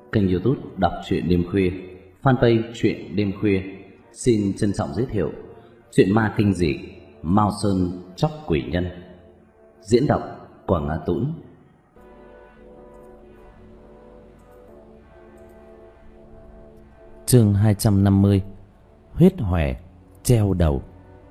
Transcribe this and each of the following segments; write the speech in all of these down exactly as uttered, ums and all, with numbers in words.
kênh YouTube đọc truyện đêm khuya, fanpage truyện đêm khuya xin trân trọng giới thiệu truyện ma kinh dị Mao Sơn Chóc Quỷ Nhân, diễn đọc Quảng Á Tũng. Chương hai trăm năm mươi, huyết hòe treo đầu.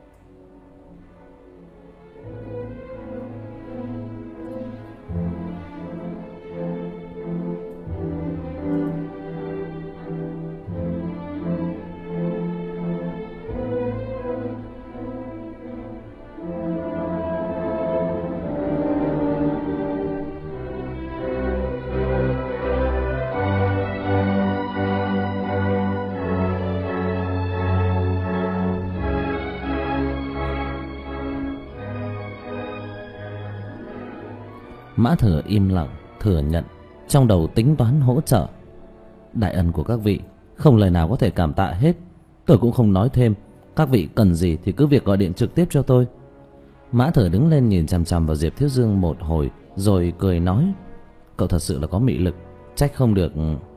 Mã Thừa im lặng thừa nhận, trong đầu tính toán hỗ trợ. Đại ân của các vị không lời nào có thể cảm tạ hết. Tôi cũng không nói thêm. Các vị cần gì thì cứ việc gọi điện trực tiếp cho tôi. Mã Thừa đứng lên nhìn chằm chằm vào Diệp Thiếu Dương một hồi, rồi cười nói: Cậu thật sự là có mị lực. Trách không được.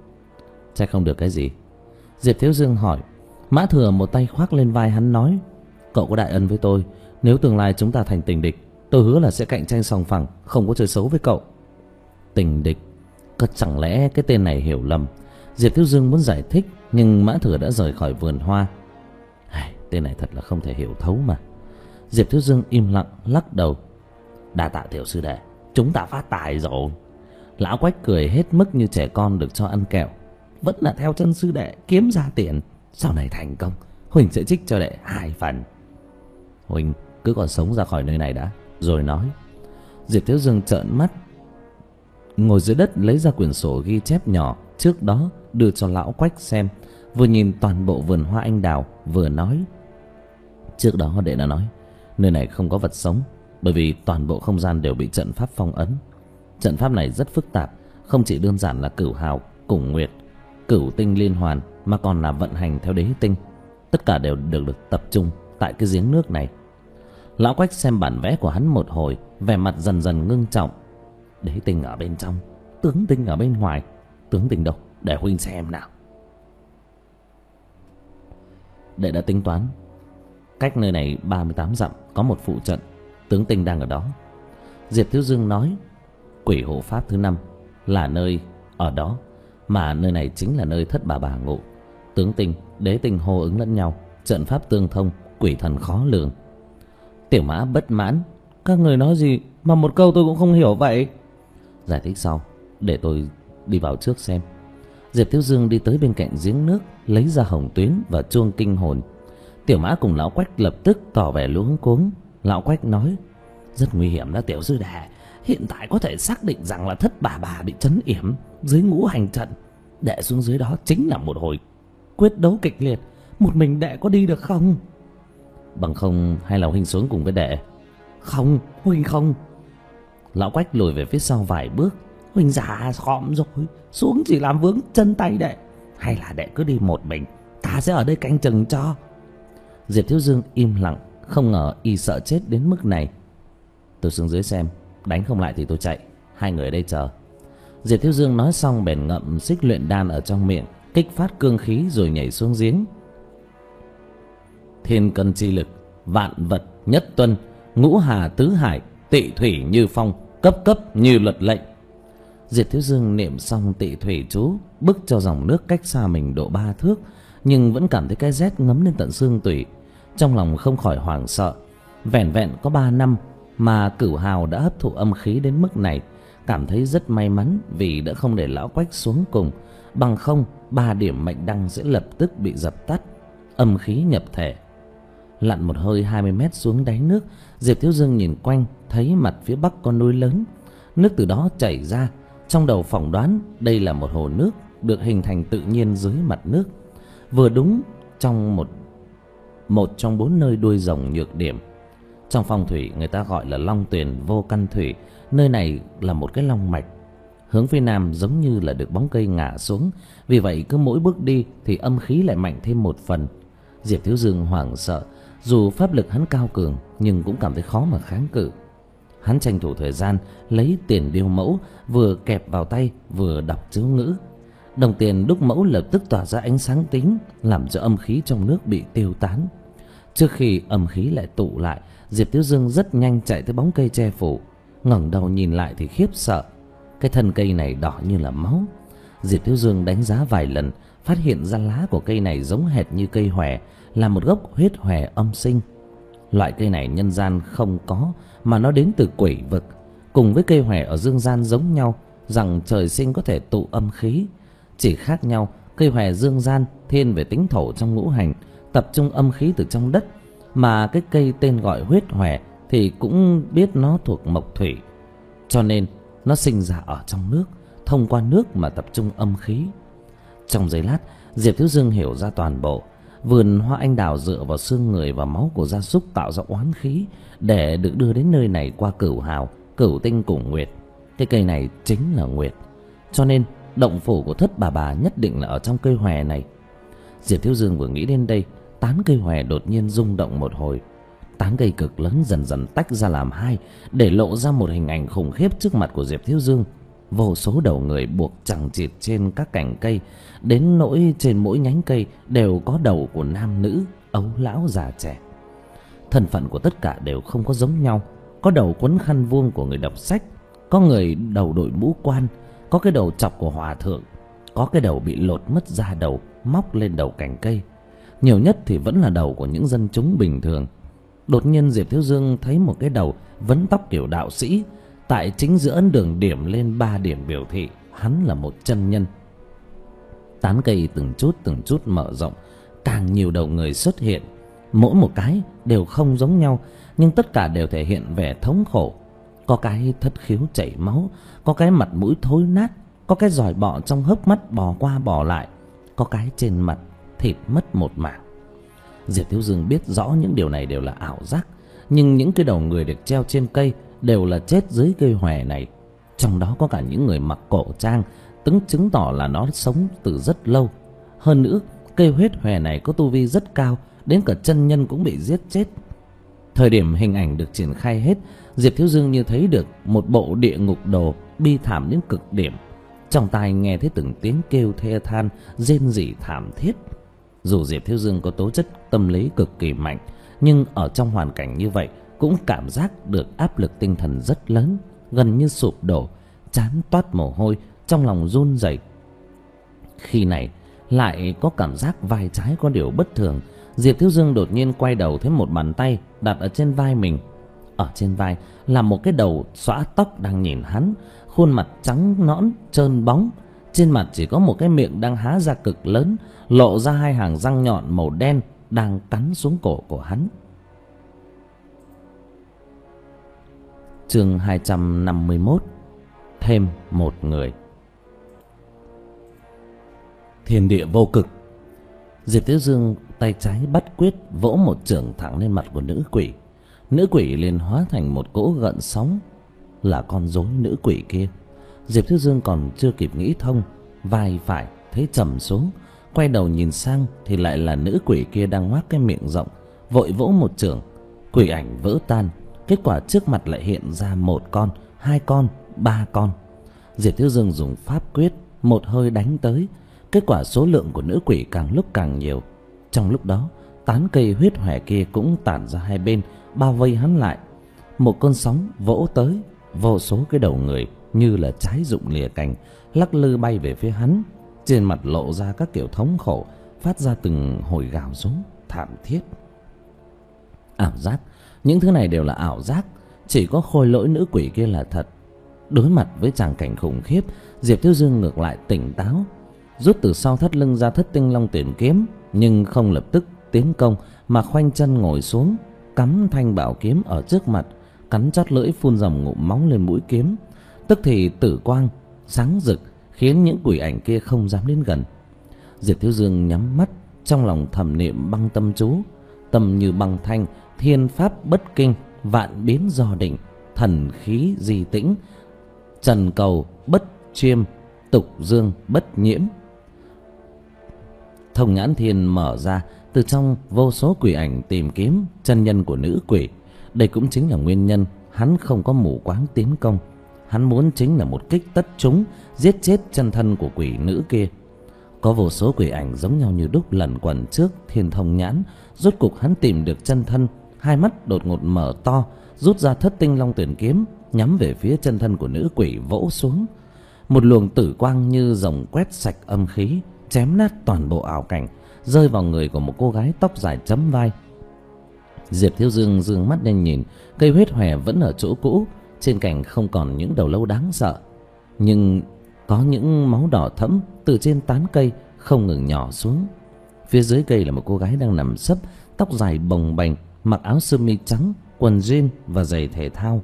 Trách không được cái gì? Diệp Thiếu Dương hỏi. Mã Thừa một tay khoác lên vai hắn nói: Cậu có đại ân với tôi. Nếu tương lai chúng ta thành tình địch, tôi hứa là sẽ cạnh tranh sòng phẳng, không có chơi xấu với cậu. Tình địch? Cất chẳng lẽ cái tên này hiểu lầm? Diệp Thiếu Dương muốn giải thích, nhưng Mã Thừa đã rời khỏi vườn hoa. Ai, tên này thật là không thể hiểu thấu mà. Diệp Thiếu Dương im lặng lắc đầu. Đa tạ tiểu sư đệ, chúng ta phát tài rồi. Lão Quách cười hết mức như trẻ con được cho ăn kẹo. Vẫn là theo chân sư đệ kiếm ra tiền. Sau này thành công, Huỳnh sẽ trích cho đệ hai phần. Huỳnh cứ còn sống ra khỏi nơi này đã rồi nói. Diệp Thiếu Dương trợn mắt, ngồi dưới đất lấy ra quyển sổ ghi chép nhỏ trước đó đưa cho lão Quách xem, vừa nhìn toàn bộ vườn hoa anh đào vừa nói. Trước đó đệ đã nói nơi này không có vật sống, bởi vì toàn bộ không gian đều bị trận pháp phong ấn. Trận pháp này rất phức tạp, không chỉ đơn giản là cửu hào, củng nguyệt, cửu tinh liên hoàn, mà còn là vận hành theo đế tinh. Tất cả đều được, được tập trung tại cái giếng nước này. Lão Quách xem bản vẽ của hắn một hồi, vẻ mặt dần dần ngưng trọng. Đế tinh ở bên trong, tướng tinh ở bên ngoài. Tướng tinh đâu? Để Huynh xem nào. Đệ đã tính toán, cách nơi này ba mươi tám dặm có một phụ trận, tướng tinh đang ở đó. Diệp Thiếu Dương nói. Quỷ hộ pháp thứ năm là nơi ở đó, mà nơi này chính là nơi thất bà bà ngụ. Tướng tinh, đế tinh hô ứng lẫn nhau, trận pháp tương thông, quỷ thần khó lường. Tiểu Mã bất mãn. Các người nói gì mà một câu tôi cũng không hiểu vậy? Giải thích sau, để tôi đi vào trước xem. Diệp Thiếu Dương đi tới bên cạnh giếng nước, lấy ra hồng tuyến và chuông kinh hồn. Tiểu Mã cùng lão Quách lập tức tỏ vẻ luống cuống. Lão Quách nói: Rất nguy hiểm đó tiểu sư đệ. Hiện tại có thể xác định rằng là thất bà bà bị trấn yểm dưới ngũ hành trận. Đệ xuống dưới đó chính là một hồi quyết đấu kịch liệt. Một mình đệ có đi được không? Bằng không hay là Huynh xuống cùng với đệ? Không, Huynh không. Lão Quách lùi về phía sau vài bước. Huynh già khom rồi, xuống chỉ làm vướng chân tay đệ. Hay là đệ cứ đi một mình, ta sẽ ở đây canh chừng cho. Diệp Thiếu Dương im lặng, không ngờ y sợ chết đến mức này. Tôi xuống dưới xem, đánh không lại thì tôi chạy, hai người ở đây chờ. Diệp Thiếu Dương nói xong bèn ngậm xích luyện đan ở trong miệng, kích phát cương khí rồi nhảy xuống giếng. Thiên cân chi lực, vạn vật nhất tuân, ngũ hà tứ hải, tị thủy như phong, cấp cấp như luật lệnh. Diệp Thiếu Dương niệm xong tị thủy chú, bức cho dòng nước cách xa mình độ ba thước, nhưng vẫn cảm thấy cái rét ngấm lên tận xương tủy. Trong lòng không khỏi hoảng sợ. Vẻn vẹn có ba năm mà cửu hào đã hấp thụ âm khí đến mức này, cảm thấy rất may mắn vì đã không để lão Quách xuống cùng. Bằng không, ba điểm mệnh đăng sẽ lập tức bị dập tắt, âm khí nhập thể. Lặn một hơi hai mươi mét xuống đáy nước, Diệp Thiếu Dương nhìn quanh, thấy mặt phía bắc con núi lớn, nước từ đó chảy ra. Trong đầu phỏng đoán đây là một hồ nước được hình thành tự nhiên dưới mặt nước, vừa đúng trong một một trong bốn nơi đuôi rồng nhược điểm. Trong phong thủy người ta gọi là long tuyền vô căn thủy. Nơi này là một cái long mạch, hướng phía nam giống như là được bóng cây ngả xuống. Vì vậy cứ mỗi bước đi thì âm khí lại mạnh thêm một phần. Diệp Thiếu Dương hoảng sợ, dù pháp lực hắn cao cường nhưng cũng cảm thấy khó mà kháng cự. Hắn tranh thủ thời gian lấy tiền điêu mẫu, vừa kẹp vào tay vừa đọc chú ngữ. Đồng tiền đúc mẫu lập tức tỏa ra ánh sáng tím, làm cho âm khí trong nước bị tiêu tán. Trước khi âm khí lại tụ lại, Diệp Thiếu Dương rất nhanh chạy tới bóng cây che phủ. Ngẩng đầu nhìn lại thì khiếp sợ. Cái thân cây này đỏ như là máu. Diệp Thiếu Dương đánh giá vài lần, phát hiện ra lá của cây này giống hệt như cây hòe, là một gốc huyết hòe âm sinh. Loại cây này nhân gian không có, mà nó đến từ quỷ vực. Cùng với cây hòe ở dương gian giống nhau, rằng trời sinh có thể tụ âm khí. Chỉ khác nhau, cây hòe dương gian thiên về tính thổ trong ngũ hành, tập trung âm khí từ trong đất, mà cái cây tên gọi huyết hòe thì cũng biết nó thuộc mộc thủy, cho nên nó sinh ra ở trong nước, thông qua nước mà tập trung âm khí. Trong giây lát, Diệp Thiếu Dương hiểu ra toàn bộ. Vườn hoa anh đào dựa vào xương người và máu của gia súc tạo ra oán khí để được đưa đến nơi này qua cửu hào, cửu tinh cùng nguyệt. Cái cây này chính là nguyệt, cho nên động phủ của Thất Bà Bà nhất định là ở trong cây hòe này. Diệp Thiếu Dương vừa nghĩ đến đây, tán cây hòe đột nhiên rung động một hồi. Tán cây cực lớn dần dần tách ra làm hai, để lộ ra một hình ảnh khủng khiếp trước mặt của Diệp Thiếu Dương. Vô số đầu người buộc chằng chịt trên các cành cây, đến nỗi trên mỗi nhánh cây đều có đầu của nam nữ, ấu lão già trẻ. Thân phận của tất cả đều không có giống nhau. Có đầu quấn khăn vuông của người đọc sách, có người đầu đội mũ quan, có cái đầu chọc của hòa thượng, có cái đầu bị lột mất da đầu móc lên đầu cành cây. Nhiều nhất thì vẫn là đầu của những dân chúng bình thường. Đột nhiên Diệp Thiếu Dương thấy một cái đầu vấn tóc kiểu đạo sĩ, tại chính giữa ấn đường điểm lên ba điểm biểu thị hắn là một chân nhân. Tán cây từng chút từng chút mở rộng, càng nhiều đầu người xuất hiện. Mỗi một cái đều không giống nhau, nhưng tất cả đều thể hiện vẻ thống khổ. Có cái thất khiếu chảy máu, có cái mặt mũi thối nát, có cái giòi bọ trong hốc mắt bò qua bò lại, có cái trên mặt thịt mất một mảng. Diệp Thiếu Dương biết rõ những điều này đều là ảo giác, nhưng những cái đầu người được treo trên cây đều là chết dưới cây hòe này. Trong đó có cả những người mặc cổ trang, tức chứng tỏ là nó sống từ rất lâu. Hơn nữa, cây huyết hòe này có tu vi rất cao, đến cả chân nhân cũng bị giết chết. Thời điểm hình ảnh được triển khai hết, Diệp Thiếu Dương như thấy được một bộ địa ngục đồ bi thảm đến cực điểm. Trong tai nghe thấy từng tiếng kêu thê than, rên rỉ thảm thiết. Dù Diệp Thiếu Dương có tố chất tâm lý cực kỳ mạnh, nhưng ở trong hoàn cảnh như vậy cũng cảm giác được áp lực tinh thần rất lớn, gần như sụp đổ, trán toát mồ hôi, trong lòng run rẩy. Khi này lại có cảm giác vai trái có điều bất thường. Diệp Thiếu Dương đột nhiên quay đầu thấy một bàn tay đặt ở trên vai mình. Ở trên vai là một cái đầu xõa tóc đang nhìn hắn, khuôn mặt trắng nõn trơn bóng, trên mặt chỉ có một cái miệng đang há ra cực lớn, lộ ra hai hàng răng nhọn màu đen đang cắn xuống cổ của hắn. Chương hai trăm năm mươi mốt. Thêm một người. Thiên địa vô cực. Diệp Thiếu Dương tay trái bắt quyết vỗ một chưởng thẳng lên mặt của nữ quỷ. Nữ quỷ liền hóa thành một cỗ gợn sóng, là con rối nữ quỷ kia. Diệp Thiếu Dương còn chưa kịp nghĩ thông, vai phải thấy trầm xuống, quay đầu nhìn sang thì lại là nữ quỷ kia đang ngoác cái miệng rộng, vội vỗ một chưởng, quỷ ảnh vỡ tan. Kết quả trước mặt lại hiện ra một con, hai con, ba con. Diệp Thiếu Dương dùng pháp quyết một hơi đánh tới. Kết quả số lượng của nữ quỷ càng lúc càng nhiều. Trong lúc đó, tán cây huyết hòe kia cũng tản ra hai bên, bao vây hắn lại. Một cơn sóng vỗ tới, vô số cái đầu người như là trái rụng lìa cành lắc lư bay về phía hắn, trên mặt lộ ra các kiểu thống khổ, phát ra từng hồi gào rú thảm thiết. Ảo giác, những thứ này đều là ảo giác, chỉ có khôi lỗi nữ quỷ kia là thật. Đối mặt với tràng cảnh khủng khiếp, Diệp Thiếu Dương ngược lại tỉnh táo, rút từ sau thắt lưng ra thất tinh long tuyển kiếm, nhưng không lập tức tiến công mà khoanh chân ngồi xuống, cắm thanh bảo kiếm ở trước mặt, cắn chót lưỡi phun dòng ngụm máu lên mũi kiếm. Tức thì tử quang sáng rực khiến những quỷ ảnh kia không dám đến gần. Diệp Thiếu Dương nhắm mắt, trong lòng thầm niệm băng tâm chú. Tâm như băng thanh, thiên pháp bất kinh, vạn biến do định, thần khí di tĩnh, trần cầu bất chiêm, tục dương bất nhiễm. Thông nhãn thiên mở ra, từ trong vô số quỷ ảnh tìm kiếm chân nhân của nữ quỷ. Đây cũng chính là nguyên nhân hắn không có mù quáng tiến công. Hắn muốn chính là một kích tất trúng, giết chết chân thân của quỷ nữ kia. Có vô số quỷ ảnh giống nhau như đúc lẩn quẩn trước thiên thông nhãn. Rốt cục hắn tìm được chân thân. Hai mắt đột ngột mở to, rút ra thất tinh long tuyển kiếm, nhắm về phía chân thân của nữ quỷ vỗ xuống. Một luồng tử quang như rồng quét sạch âm khí, chém nát toàn bộ ảo cảnh, rơi vào người của một cô gái tóc dài chấm vai. Diệp Thiếu Dương dương mắt lên nhìn, cây huyết hòe vẫn ở chỗ cũ, trên cành không còn những đầu lâu đáng sợ, nhưng có những máu đỏ thẫm từ trên tán cây không ngừng nhỏ xuống. Phía dưới cây là một cô gái đang nằm sấp, tóc dài bồng bềnh, mặc áo sơ mi trắng, quần jean và giày thể thao.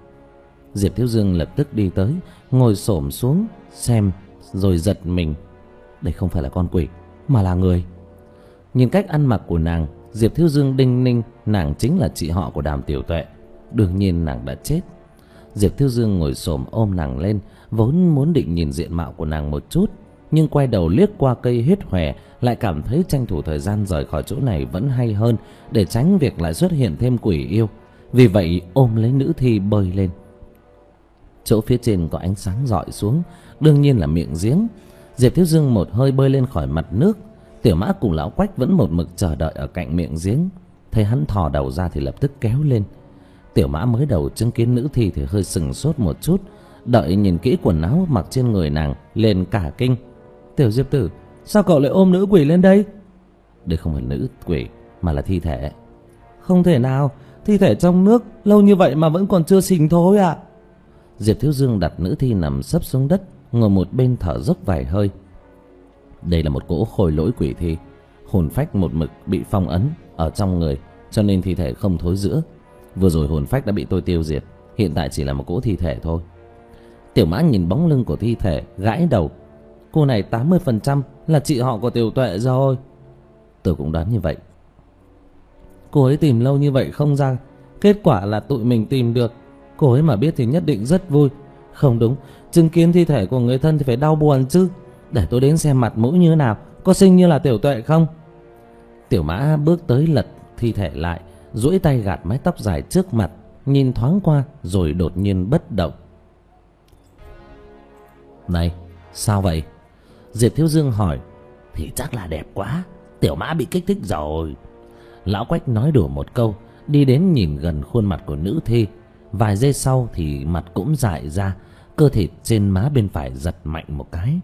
Diệp Thiếu Dương lập tức đi tới, ngồi xổm xuống xem, rồi giật mình. Đây không phải là con quỷ mà là người. Nhìn cách ăn mặc của nàng, Diệp Thiếu Dương đinh ninh nàng chính là chị họ của Đàm Tiểu Tuệ. Đương nhiên nàng đã chết. Diệp Thiếu Dương ngồi xổm ôm nàng lên, vốn muốn định nhìn diện mạo của nàng một chút, nhưng quay đầu liếc qua cây huyết hòe, lại cảm thấy tranh thủ thời gian rời khỏi chỗ này vẫn hay hơn, để tránh việc lại xuất hiện thêm quỷ yêu. Vì vậy ôm lấy nữ thi bơi lên. Chỗ phía trên có ánh sáng rọi xuống, đương nhiên là miệng giếng. Diệp Thiếu Dương một hơi bơi lên khỏi mặt nước. Tiểu Mã cùng lão Quách vẫn một mực chờ đợi ở cạnh miệng giếng. Thấy hắn thò đầu ra thì lập tức kéo lên. Tiểu Mã mới đầu chứng kiến nữ thi thì hơi sừng sốt một chút, đợi nhìn kỹ quần áo mặc trên người nàng lên cả kinh. Tiểu Diệp tử, sao cậu lại ôm nữ quỷ lên đây? Đây không phải nữ quỷ mà là thi thể. Không thể nào, thi thể trong nước lâu như vậy mà vẫn còn chưa xình thôi à? Diệp Thiếu Dương đặt nữ thi nằm sấp xuống đất, ngồi một bên thở dốc vài hơi. Đây là một cỗ khôi lỗi quỷ thi, hồn phách một mực bị phong ấn ở trong người, cho nên thi thể không thối rữa. Vừa rồi hồn phách đã bị tôi tiêu diệt, hiện tại chỉ là một cỗ thi thể thôi. Tiểu Mã nhìn bóng lưng của thi thể, gãi đầu. Cô này tám mươi phần trăm là chị họ của Tiểu Tuệ rồi. Tôi cũng đoán như vậy. Cô ấy tìm lâu như vậy không ra, kết quả là tụi mình tìm được. Cô ấy mà biết thì nhất định rất vui. Không đúng, chứng kiến thi thể của người thân thì phải đau buồn chứ. Để tôi đến xem mặt mũi như thế nào, có xinh như là Tiểu Tuệ không? Tiểu Mã bước tới lật thi thể lại, duỗi tay gạt mái tóc dài trước mặt, nhìn thoáng qua rồi đột nhiên bất động. Này, sao vậy? Diệp Thiếu Dương hỏi. Thì chắc là đẹp quá, Tiểu Mã bị kích thích rồi. Lão Quách nói đùa một câu, đi đến nhìn gần khuôn mặt của nữ thi. Vài giây sau thì mặt cũng dại ra, cơ thịt trên má bên phải giật mạnh một cái.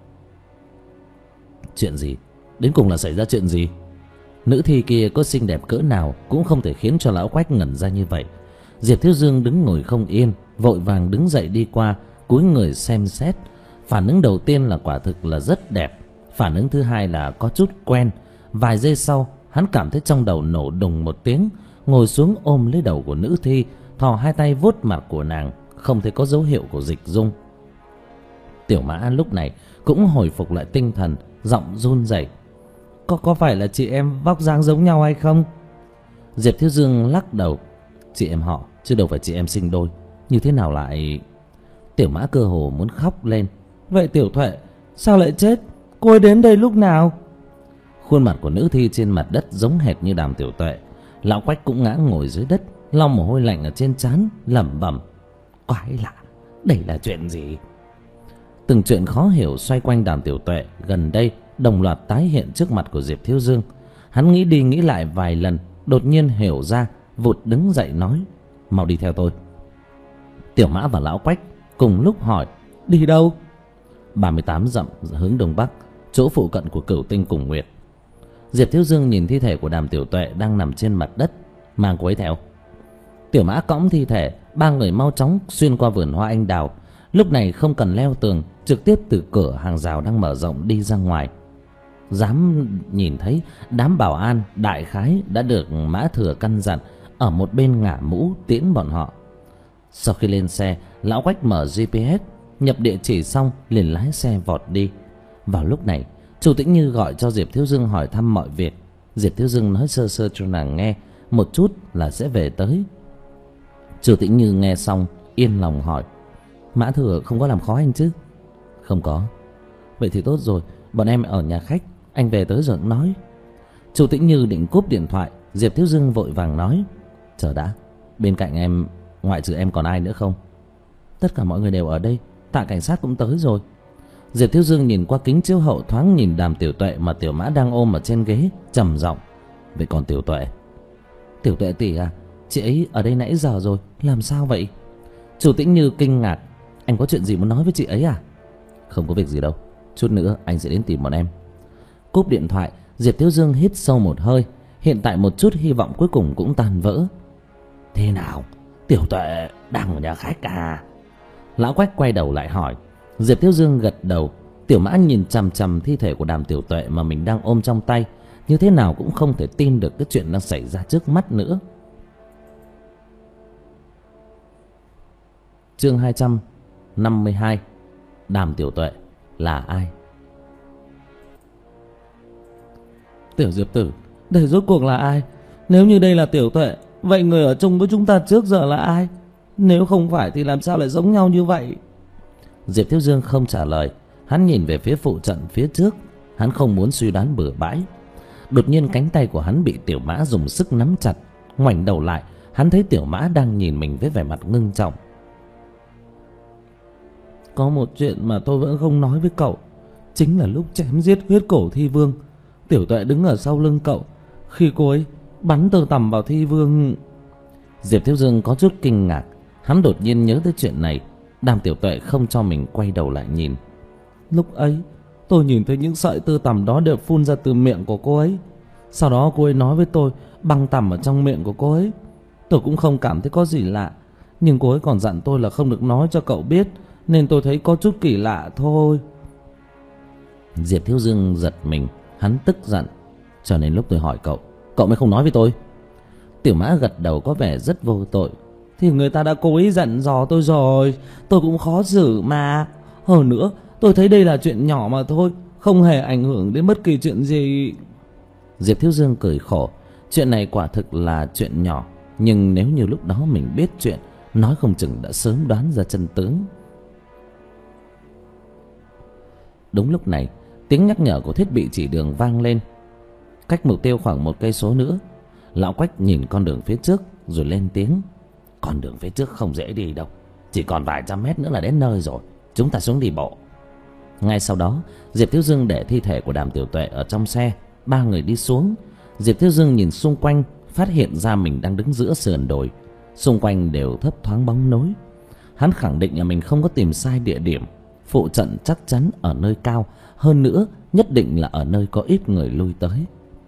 Chuyện gì? Đến cùng là xảy ra chuyện gì? Nữ thi kia có xinh đẹp cỡ nào cũng không thể khiến cho lão Quách ngẩn ra như vậy. Diệp Thiếu Dương đứng ngồi không yên, vội vàng đứng dậy đi qua, cúi người xem xét. Phản ứng đầu tiên là quả thực là rất đẹp. Phản ứng thứ hai là có chút quen. Vài giây sau, hắn cảm thấy trong đầu nổ đùng một tiếng, ngồi xuống ôm lấy đầu của nữ thi, thò hai tay vuốt mặt của nàng, không thấy có dấu hiệu của dịch dung. Tiểu Mã lúc này cũng hồi phục lại tinh thần, giọng run rẩy. Có có phải là chị em vóc dáng giống nhau hay không? Diệp Thiếu Dương lắc đầu. Chị em họ chứ đâu phải chị em sinh đôi. Như thế nào lại... Tiểu Mã cơ hồ muốn khóc lên. Vậy Tiểu Tuệ sao lại chết? Cô ấy đến đây lúc nào? Khuôn mặt của nữ thi trên mặt đất giống hệt như Đàm Tiểu Tuệ. Lão Quách cũng ngã ngồi dưới đất, lau mồ hôi lạnh ở trên trán, lẩm bẩm. Quái lạ, đây là chuyện gì? Từng chuyện khó hiểu xoay quanh Đàm Tiểu Tuệ gần đây đồng loạt tái hiện trước mặt của Diệp Thiếu Dương. Hắn nghĩ đi nghĩ lại vài lần, đột nhiên hiểu ra, vụt đứng dậy nói. Mau đi theo tôi. Tiểu Mã và Lão Quách cùng lúc hỏi. Đi đâu? ba mươi tám dặm hướng đông bắc, chỗ phụ cận của Cửu Tinh cùng Nguyệt. Diệp Thiếu Dương nhìn thi thể của Đàm Tiểu Tuệ đang nằm trên mặt đất, mang cô ấy theo. Tiểu Mã cõng thi thể, ba người mau chóng xuyên qua vườn hoa anh đào. Lúc này không cần leo tường, trực tiếp từ cửa hàng rào đang mở rộng đi ra ngoài. Dám nhìn thấy đám bảo an đại khái đã được Mã Thừa căn dặn ở một bên ngả mũ tiễn bọn họ. Sau khi lên xe, Lão Quách mở giê pê ét, nhập địa chỉ xong liền lái xe vọt đi. Vào lúc này, Chu Tĩnh Như gọi cho Diệp Thiếu Dương hỏi thăm mọi việc. Diệp Thiếu Dương nói sơ sơ cho nàng nghe một chút là sẽ về tới. Chu Tĩnh Như nghe xong yên lòng hỏi. Mã Thừa không có làm khó anh chứ? Không có. Vậy thì tốt rồi, bọn em ở nhà khách, anh về tới rồi cũng nói. Chu Tĩnh Như định cúp điện thoại, Diệp Thiếu Dương vội vàng nói. Chờ đã, bên cạnh em ngoại trừ em còn ai nữa không? Tất cả mọi người đều ở đây, tạ cảnh sát cũng tới rồi. Diệp Thiếu Dương nhìn qua kính chiếu hậu, thoáng nhìn Đàm Tiểu Tuệ mà Tiểu Mã đang ôm ở trên ghế, trầm giọng: "Vậy còn Tiểu Tuệ?" "Tiểu Tuệ tỷ à, chị ấy ở đây nãy giờ rồi, làm sao vậy?" Chu Tĩnh Như kinh ngạc: "Anh có chuyện gì muốn nói với chị ấy à?" "Không có việc gì đâu, chút nữa anh sẽ đến tìm bọn em." Cúp điện thoại, Diệp Thiếu Dương hít sâu một hơi. Hiện tại một chút hy vọng cuối cùng cũng tan vỡ. "Thế nào, Tiểu Tuệ đang ở nhà khách à?" Lão Quách quay đầu lại hỏi. Diệp Thiếu Dương gật đầu. Tiểu Mã nhìn chằm chằm thi thể của Đàm Tiểu Tuệ mà mình đang ôm trong tay, như thế nào cũng không thể tin được cái chuyện đang xảy ra trước mắt nữa. Chương hai trăm năm mươi hai. Đàm Tiểu Tuệ là ai? "Tiểu Diệp tử, đây rốt cuộc là ai? Nếu như đây là Tiểu Tuệ, vậy người ở chung với chúng ta trước giờ là ai? Nếu không phải thì làm sao lại giống nhau như vậy?" Diệp Thiếu Dương không trả lời. Hắn nhìn về phía phụ trận phía trước. Hắn không muốn suy đoán bừa bãi. Đột nhiên cánh tay của hắn bị Tiểu Mã dùng sức nắm chặt. Ngoảnh đầu lại, hắn thấy Tiểu Mã đang nhìn mình với vẻ mặt ngưng trọng. "Có một chuyện mà tôi vẫn không nói với cậu. Chính là lúc chém giết huyết cổ Thi Vương, Tiểu Tuệ đứng ở sau lưng cậu. Khi cô ấy bắn tơ tằm vào Thi Vương..." Diệp Thiếu Dương có chút kinh ngạc. Hắn đột nhiên nhớ tới chuyện này. Đàm Tiểu Tuệ không cho mình quay đầu lại nhìn. "Lúc ấy tôi nhìn thấy những sợi tơ tằm đó đều phun ra từ miệng của cô ấy. Sau đó cô ấy nói với tôi băng tằm ở trong miệng của cô ấy. Tôi cũng không cảm thấy có gì lạ, nhưng cô ấy còn dặn tôi là không được nói cho cậu biết, nên tôi thấy có chút kỳ lạ thôi." Diệp Thiếu Dương giật mình. Hắn tức giận: "Cho nên lúc tôi hỏi cậu, cậu mới không nói với tôi?" Tiểu Mã gật đầu có vẻ rất vô tội. "Thì người ta đã cố ý dặn dò tôi rồi, tôi cũng khó xử mà. Hơn nữa tôi thấy đây là chuyện nhỏ mà thôi, không hề ảnh hưởng đến bất kỳ chuyện gì." Diệp Thiếu Dương cười khổ. Chuyện này quả thực là chuyện nhỏ, nhưng nếu như lúc đó mình biết chuyện, nói không chừng đã sớm đoán ra chân tướng. Đúng lúc này, tiếng nhắc nhở của thiết bị chỉ đường vang lên. Cách mục tiêu khoảng một cây số nữa. Lão Quách nhìn con đường phía trước rồi lên tiếng: "Con đường phía trước không dễ đi đâu, chỉ còn vài trăm mét nữa là đến nơi rồi, chúng ta xuống đi bộ." Ngay sau đó, Diệp Thiếu Dương để thi thể của Đàm Tiểu Tuệ ở trong xe. Ba người đi xuống. Diệp Thiếu Dương nhìn xung quanh, phát hiện ra mình đang đứng giữa sườn đồi. Xung quanh đều thấp thoáng bóng nối. Hắn khẳng định là mình không có tìm sai địa điểm. Phụ trận chắc chắn ở nơi cao, hơn nữa nhất định là ở nơi có ít người lui tới.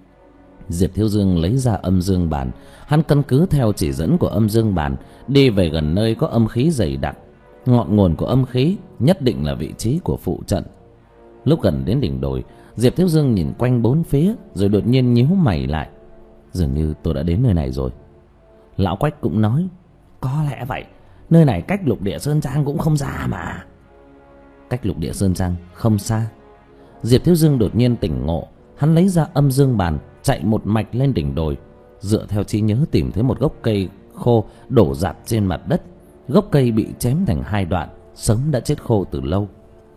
Diệp Thiếu Dương lấy ra âm dương bàn. Hắn căn cứ theo chỉ dẫn của âm dương bàn đi về gần nơi có âm khí dày đặc. Ngọn nguồn của âm khí nhất định là vị trí của phụ trận. Lúc gần đến đỉnh đồi, Diệp Thiếu Dương nhìn quanh bốn phía rồi đột nhiên nhíu mày lại. Dường như tôi đã đến nơi này rồi. Lão Quách cũng nói: "Có lẽ vậy, nơi này cách lục địa Sơn Trang cũng không xa mà." Cách lục địa Sơn Trang không xa. Diệp Thiếu Dương đột nhiên tỉnh ngộ. Hắn lấy ra âm dương bàn, chạy một mạch lên đỉnh đồi. Dựa theo trí nhớ tìm thấy một gốc cây khô đổ rạp trên mặt đất. Gốc cây bị chém thành hai đoạn, sớm đã chết khô từ lâu.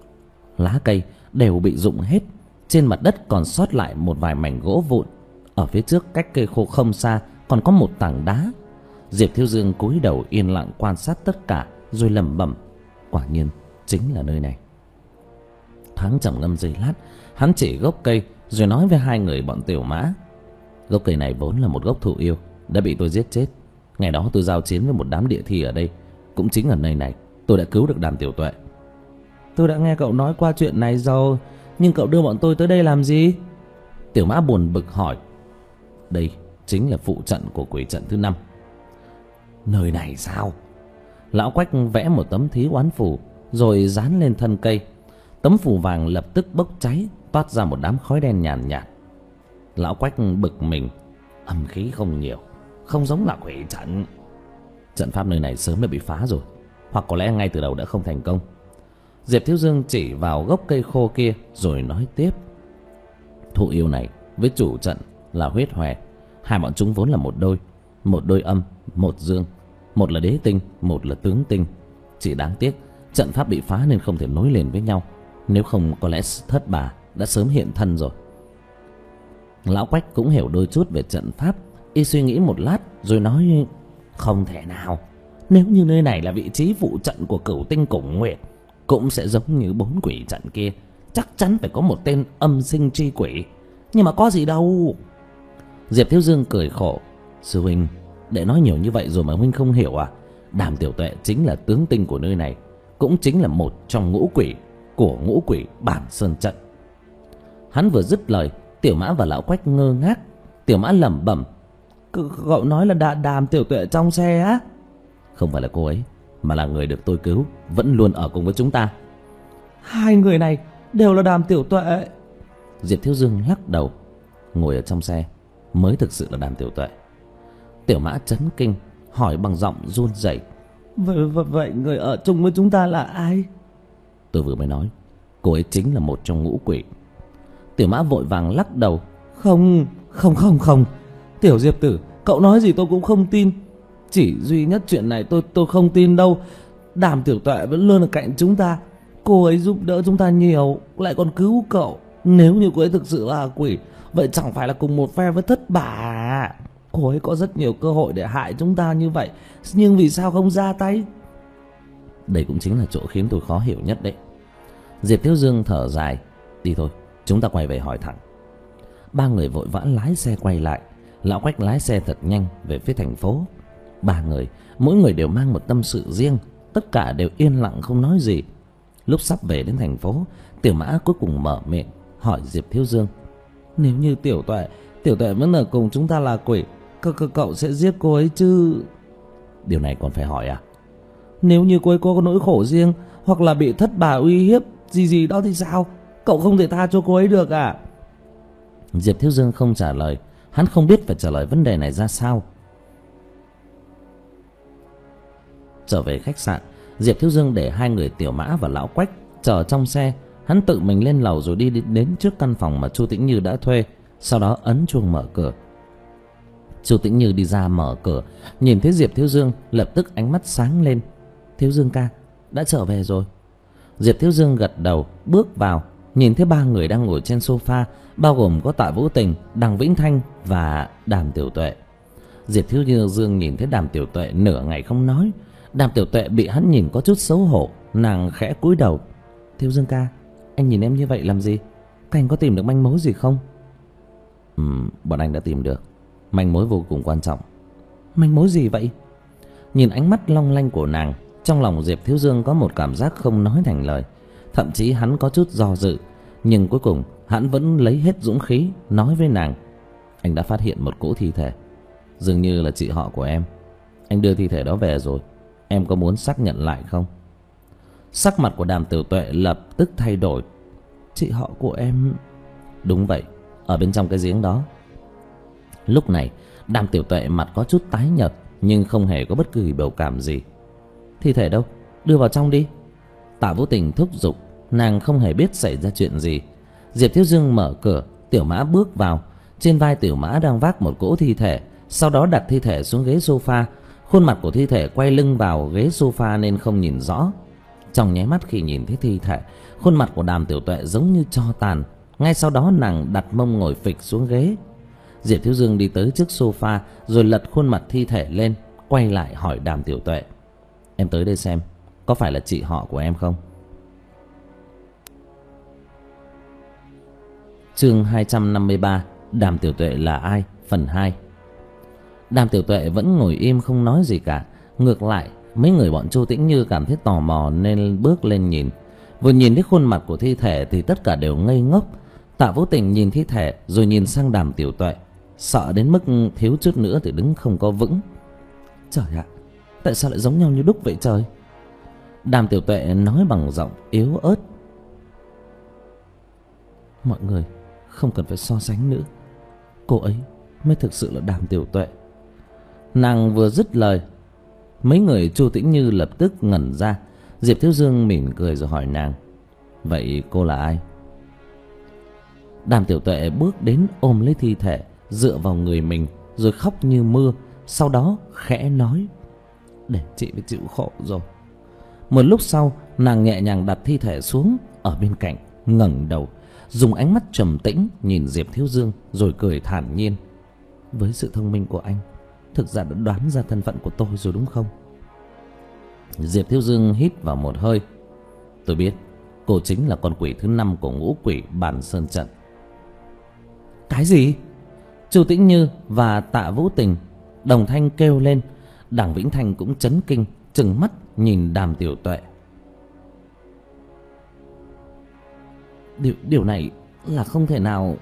Lá cây đều bị rụng hết. Trên mặt đất còn sót lại một vài mảnh gỗ vụn. Ở phía trước cách cây khô không xa còn có một tảng đá. Diệp Thiếu Dương cúi đầu yên lặng quan sát tất cả rồi lẩm bẩm: quả nhiên chính là nơi này. Thoáng trầm ngâm giây lát, hắn chỉ gốc cây rồi nói với hai người bọn Tiểu Mã: "Gốc cây này vốn là một gốc thụ yêu, đã bị tôi giết chết. Ngày đó tôi giao chiến với một đám địa thi ở đây, cũng chính ở nơi này tôi đã cứu được Đàm Tiểu Tuệ." "Tôi đã nghe cậu nói qua chuyện này rồi, nhưng cậu đưa bọn tôi tới đây làm gì?" Tiểu Mã buồn bực hỏi. "Đây chính là phụ trận của quỷ trận thứ năm." "Nơi này sao?" Lão Quách vẽ một tấm thí oán phù rồi dán lên thân cây. Tấm phù vàng lập tức bốc cháy, toát ra một đám khói đen nhàn nhạt, nhạt. Lão Quách bực mình: âm khí không nhiều, không giống là quỷ trận. Trận pháp nơi này sớm đã bị phá rồi, hoặc có lẽ ngay từ đầu đã không thành công. Diệp Thiếu Dương chỉ vào gốc cây khô kia rồi nói tiếp: "Thụ yêu này với chủ trận là huyết hòe. Hai bọn chúng vốn là một đôi, một đôi âm, một dương. Một là đế tinh, một là tướng tinh. Chỉ đáng tiếc trận pháp bị phá nên không thể nối liền với nhau. Nếu không có lẽ thất bà đã sớm hiện thân rồi." Lão Quách cũng hiểu đôi chút về trận pháp. Y suy nghĩ một lát rồi nói: "Không thể nào. Nếu như nơi này là vị trí phụ trận của Cửu Tinh Củng Nguyệt, cũng sẽ giống như bốn quỷ trận kia, chắc chắn phải có một tên âm sinh chi quỷ. Nhưng mà có gì đâu. Diệp Thiếu Dương cười khổ. Sư huynh, để nói nhiều như vậy rồi mà huynh không hiểu à? Đàm Tiểu Tuệ chính là tướng tinh của nơi này, cũng chính là một trong ngũ quỷ của ngũ quỷ Bản Sơn trận. Hắn vừa dứt lời, Tiểu Mã và Lão Quách ngơ ngác. Tiểu Mã lẩm bẩm: Cậu nói là đà, Đàm Tiểu Tuệ trong xe á? Không phải là cô ấy, mà là người được tôi cứu, vẫn luôn ở cùng với chúng ta. Hai người này đều là Đàm Tiểu Tuệ. Diệp Thiếu Dương lắc đầu. Ngồi ở trong xe mới thực sự là Đàm Tiểu Tuệ. Tiểu Mã chấn kinh, hỏi bằng giọng run rẩy: Vậy, vậy người ở chung với chúng ta là ai? Tôi vừa mới nói, cô ấy chính là một trong ngũ quỷ. Tiểu Mã vội vàng lắc đầu: Không, không, không, không. Tiểu Diệp tử, cậu nói gì tôi cũng không tin. Chỉ duy nhất chuyện này tôi tôi không tin đâu. Đàm Tiểu Tuệ vẫn luôn ở cạnh chúng ta. Cô ấy giúp đỡ chúng ta nhiều, lại còn cứu cậu. Nếu như cô ấy thực sự là quỷ, vậy chẳng phải là cùng một phe với Thất Bà? Cô ấy có rất nhiều cơ hội để hại chúng ta như vậy, nhưng vì sao không ra tay? Đây cũng chính là chỗ khiến tôi khó hiểu nhất đấy. Diệp Thiếu Dương thở dài: Đi thôi, chúng ta quay về hỏi thẳng. Ba người vội vã lái xe quay lại. Lão Quách lái xe thật nhanh về phía thành phố. Ba người, mỗi người đều mang một tâm sự riêng, tất cả đều yên lặng không nói gì. Lúc sắp về đến thành phố, Tiểu Mã cuối cùng mở miệng hỏi Diệp Thiếu Dương: Nếu như Tiểu Tuệ Tiểu Tuệ vẫn ở cùng chúng ta là quỷ, c cậu sẽ giết cô ấy chứ? Điều này còn phải hỏi à? Nếu như cô ấy có nỗi khổ riêng, hoặc là bị Thất Bà uy hiếp gì gì đó thì sao? Cậu không thể tha cho cô ấy được à? Diệp Thiếu Dương không trả lời. Hắn không biết phải trả lời vấn đề này ra sao. Trở về khách sạn, Diệp Thiếu Dương để hai người Tiểu Mã và Lão Quách chờ trong xe. Hắn tự mình lên lầu rồi đi đến trước căn phòng mà Chu Tĩnh Như đã thuê, sau đó ấn chuông mở cửa. Chu Tĩnh Như đi ra mở cửa, nhìn thấy Diệp Thiếu Dương lập tức ánh mắt sáng lên. Thiếu Dương ca, đã trở về rồi. Diệp Thiếu Dương gật đầu, bước vào, nhìn thấy ba người đang ngồi trên sofa, bao gồm có Tạ Vũ Tình, Đằng Vĩnh Thanh và Đàm Tiểu Tuệ. Diệp Thiếu Dương nhìn thấy Đàm Tiểu Tuệ nửa ngày không nói. Đàm Tiểu Tuệ bị hắn nhìn có chút xấu hổ, nàng khẽ cúi đầu. Thiếu Dương ca, anh nhìn em như vậy làm gì? Các anh có tìm được manh mối gì không? Ừ, bọn anh đã tìm được manh mối vô cùng quan trọng. Manh mối gì vậy? Nhìn ánh mắt long lanh của nàng, trong lòng Diệp Thiếu Dương có một cảm giác không nói thành lời. Thậm chí hắn có chút do dự, nhưng cuối cùng hắn vẫn lấy hết dũng khí nói với nàng: Anh đã phát hiện một cỗ thi thể, dường như là chị họ của em. Anh đưa thi thể đó về rồi, em có muốn xác nhận lại không? Sắc mặt của Đàm Tiểu Tuệ lập tức thay đổi. Chị họ của em? Đúng vậy, ở bên trong cái giếng đó. Lúc này Đàm Tiểu Tuệ mặt có chút tái nhợt, nhưng không hề có bất kỳ biểu cảm gì. Thi thể đâu? Đưa vào trong đi. Tạ Vũ Tình thúc giục. Nàng không hề biết xảy ra chuyện gì. Diệp Thiếu Dương mở cửa, Tiểu Mã bước vào. Trên vai Tiểu Mã đang vác một cỗ thi thể, sau đó đặt thi thể xuống ghế sofa. Khuôn mặt của thi thể quay lưng vào ghế sofa nên không nhìn rõ. Trong nháy mắt khi nhìn thấy thi thể, khuôn mặt của Đàm Tiểu Tuệ giống như tro tàn. Ngay sau đó nàng đặt mông ngồi phịch xuống ghế. Diệp Thiếu Dương đi tới trước sofa rồi lật khuôn mặt thi thể lên, quay lại hỏi Đàm Tiểu Tuệ: Em tới đây xem, có phải là chị họ của em không? Chương hai trăm năm mươi ba, Đàm Tiểu Tuệ là ai? Phần hai. Đàm Tiểu Tuệ vẫn ngồi im không nói gì cả. Ngược lại, mấy người bọn Chu Tĩnh Như cảm thấy tò mò nên bước lên nhìn. Vừa nhìn thấy khuôn mặt của thi thể thì tất cả đều ngây ngốc. Tạ Vũ Tình nhìn thi thể rồi nhìn sang Đàm Tiểu Tuệ, sợ đến mức thiếu chút nữa thì đứng không có vững. Trời ạ, tại sao lại giống nhau như đúc vậy trời? Đàm Tiểu Tuệ nói bằng giọng yếu ớt. Mọi người không cần phải so sánh nữa, cô ấy mới thực sự là Đàm Tiểu Tuệ. Nàng vừa dứt lời, mấy người Chu Tĩnh Như lập tức ngẩn ra. Diệp Thiếu Dương mỉm cười rồi hỏi nàng: Vậy cô là ai? Đàm Tiểu Tuệ bước đến ôm lấy thi thể, dựa vào người mình rồi khóc như mưa. Sau đó khẽ nói: Để chị phải chịu khổ rồi. Một lúc sau, nàng nhẹ nhàng đặt thi thể xuống ở bên cạnh, ngẩng đầu, dùng ánh mắt trầm tĩnh nhìn Diệp Thiếu Dương rồi cười thản nhiên: Với sự thông minh của anh, thực ra đã đoán ra thân phận của tôi rồi đúng không? Diệp Thiếu Dương hít vào một hơi. Tôi biết cô chính là con quỷ thứ năm của ngũ quỷ Bàn Sơn trận. Cái gì? Chu Tĩnh Như và Tạ Vũ Tình đồng thanh kêu lên. Đằng Vĩnh Thanh cũng chấn kinh, trừng mắt nhìn Đàm Tiểu Tuệ. Điều, điều này là không thể nào.